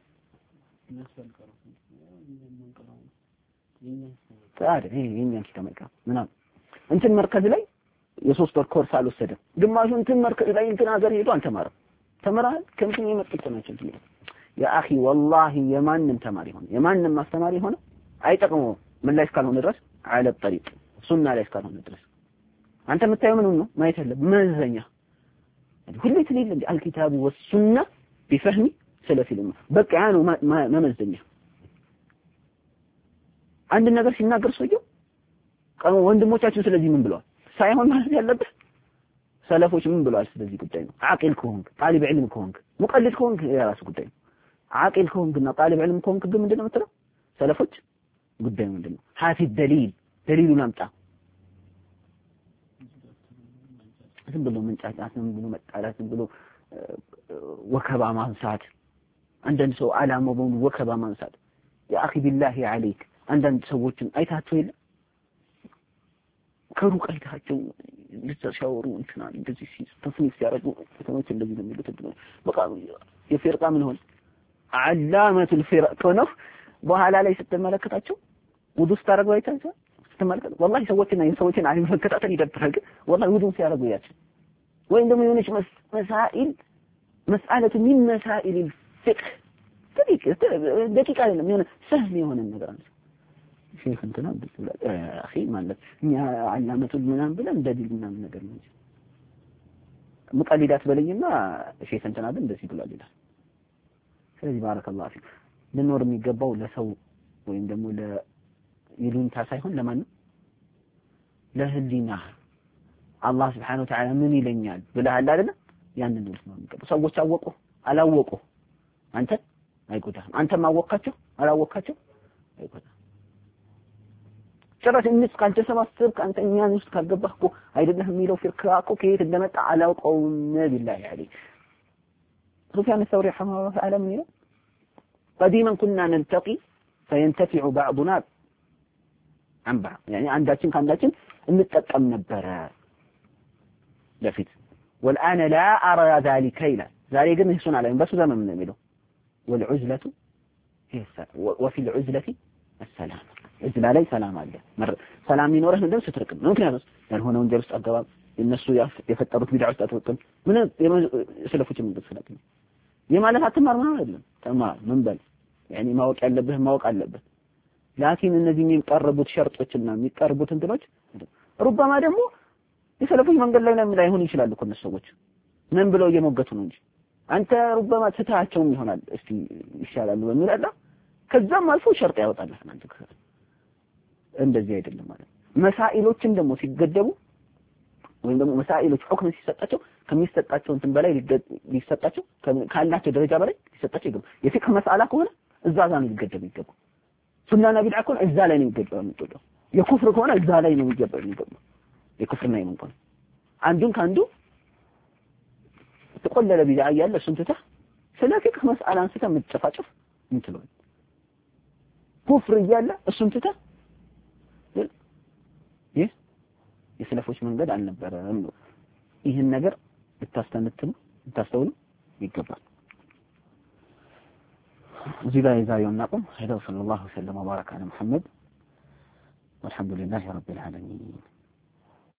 ታዲያ የኛን ኪታብ ምናምን እንትን መርከዝ ላይ የሶስት ወር ኮርስ አልወሰደም ግማሹን ትመርክ ላይ እንትን ሀገር ሄዶ አልተማረም ተመራል ከምትን የመጥቶ ናቸው እንዴ ያ አኺ والله የማንም ተማሪ ሆነ የማንም ማስተማሪ ሆነ አይጠቅመው ምን ላይ እስካልሆነ ድረስ على الطريق ሱና ላይ እስካልሆነ ድረስ አንተ የምታየው ምን ነው ማየት አለ መዘኛ ሁሉ ትልል እንደ الكتاب والسنه بفهم سلف الامه በቃ ያኑ መመዘኛ አንድ ነገር ሲናገር ሰውየው ወንድሞቻችን ስለዚህ ምን ብለዋል ሳይሆን ማለት ያለበት ሰለፎች ምን ብለዋል ስለዚህ ጉዳይ ነው አቂል ከሆንክ ጣሊብ ዒልም ከሆንክ ሙቀልድ ከሆንክ የራሱ ጉዳይ ነው አቂል ከሆንክና ጣሊብ ዒልም ከሆንክ ግን ምንድነው የምትለው ሰለፎች ጉዳይ ምንድነው ሀፊ ደሊል ደሊሉን አምጣ ዝም ብሎ መንጫጫት ዝም ብሎ መጣላት ዝም ብሎ ወከባ ማንሳት አንዳንድ ሰው አላማው በሙሉ ወከባ ማንሳት ያ አኺ ቢላሂ አለይክ አንዳንድ ሰዎችን አይታችሁ የለ ከሩቅ አይታቸው ልትሻወሩ እንትና እንደዚህ ተፍኒክ ሲያረጉ ተመች እንደዚህ ነው የሚሉት በቃ የፍርቃ ምን ሆነ علامه الفرق ነው በኋላ ላይ ስትመለከታቸው ውዱስ ታረጉ አይታችሁ ስትመለከቱ والله ሰዎችን አይን መከታተል ይደብራል ግን والله ውዱስ ሲያረጉ ያች ወይም ደግሞ የሆነች መሳኢል مساله من مسائل الفقه ደቂቃ አይደለም የሆነ ሰህል የሆነ ነገር አለ ሼክ እንትና ብትላ አኺ ማለት ያ علامه المنام ብለን እንደዚህ ምናምን ነገር ነው ሙቀሊዳት በለኝና ሼክ እንትና እንደዚህ ብሏል ይላል ስለዚህ ባረከላሁ ፊክ ልኖር የሚገባው ለሰው ወይም ደግሞ ለይሉንታ ሳይሆን ለማን ለህሊና አላህ Subhanahu Wa Ta'ala ምን ይለኛል ብለሃል አይደል ያንን ነው የሚገባው ሰዎች አወቁ አላወቁ አንተ አይጎዳም አንተ ማወቃቸው አላወቃቸው አይጎዳም ጭራሽ እንስ ካልተሰባሰብክ አንተ እኛን ውስጥ ካልገባህ እኮ አይደለም የሚለው ፍርካ እኮ ከየት እንደመጣ አላውቀውም ቢላሂ አለይ ሱፊያን الثوري رحمه الله تعالى من يقول قديما كنا نلتقي فينتفع بعضنا عن بعض يعني عندنا كانداችን እንጠቀም ነበር ለፊት والان لا ارى ذلك الى ዛሬ ግን እሱን አለኝ በሱ ዘመን ነው የሚለው والعزله هي وفي العزله السلام እዝላ ላይ ሰላም አለ ሰላም ይኖርህ እንደው ስትርቅ ነው ምክንያቱም ያልሆነ ወንጀል ውስጥ አገባብ እነሱ የፈጠሩት ቢድዓ ውስጥ አትወጥም ምን ስለፎች ምን ተሰለክ የማለት አትማር ማለት አይደለም ተማር ምን በል يعني ማወቅ ያለብህ ማወቅ አለበት ላኪን እነዚህ የሚቀርቡት ሸርጦችና የሚቀርቡት እንትኖች ሩባማ ደግሞ የሰለፎች መንገድ ላይ ነው ላይሆን ይችላል እኮ እነሱ ሰዎች ምን ብለው እየሞገቱ ነው እንጂ አንተ ሩባማ ተታቸውም ይሆናል እስቲ ይሻላል በሚል አላ ከዛም አልፎ ሸርጥ ያወጣል አንተ እንደዚህ አይደለም ማለት መሳኢሎችን ደግሞ ሲገደቡ ወይም ደግሞ መሳኢሎች ሁክም ሲሰጣቸው ከሚሰጣቸው እንትን በላይ ሊሰጣቸው ካላቸው ደረጃ በላይ ሊሰጣቸው ይገባል የፊቅህ መስአላ ከሆነ እዛ ጋር ነው ሊገደቡ ይገባል ሱናና ቢድዓ ከሆነ እዛ ላይ ነው የሚገባው የኩፍር ከሆነ እዛ ላይ ነው የሚገባው የኩፍርና የምን ከሆነ አንዱን ካንዱ ተቆለለ ቢድዓ ያለ እሱን ትተህ ስለ ፊቅህ መስአላ አንስተህ የምትጨፋጨፍ እንትለው ኩፍር እያለ እሱን ትተህ የሰለፎች መንገድ አልነበረም ነው ይሄን ነገር ልታስተነትኑ ልታስተውሉ ይገባል እዚህ ላይ ዛሬውን እናቆም ሄደው ሰለላሁ ዐለይሂ ወሰለም ወባረከ አለ መሐመድ والحمد لله رب العالمين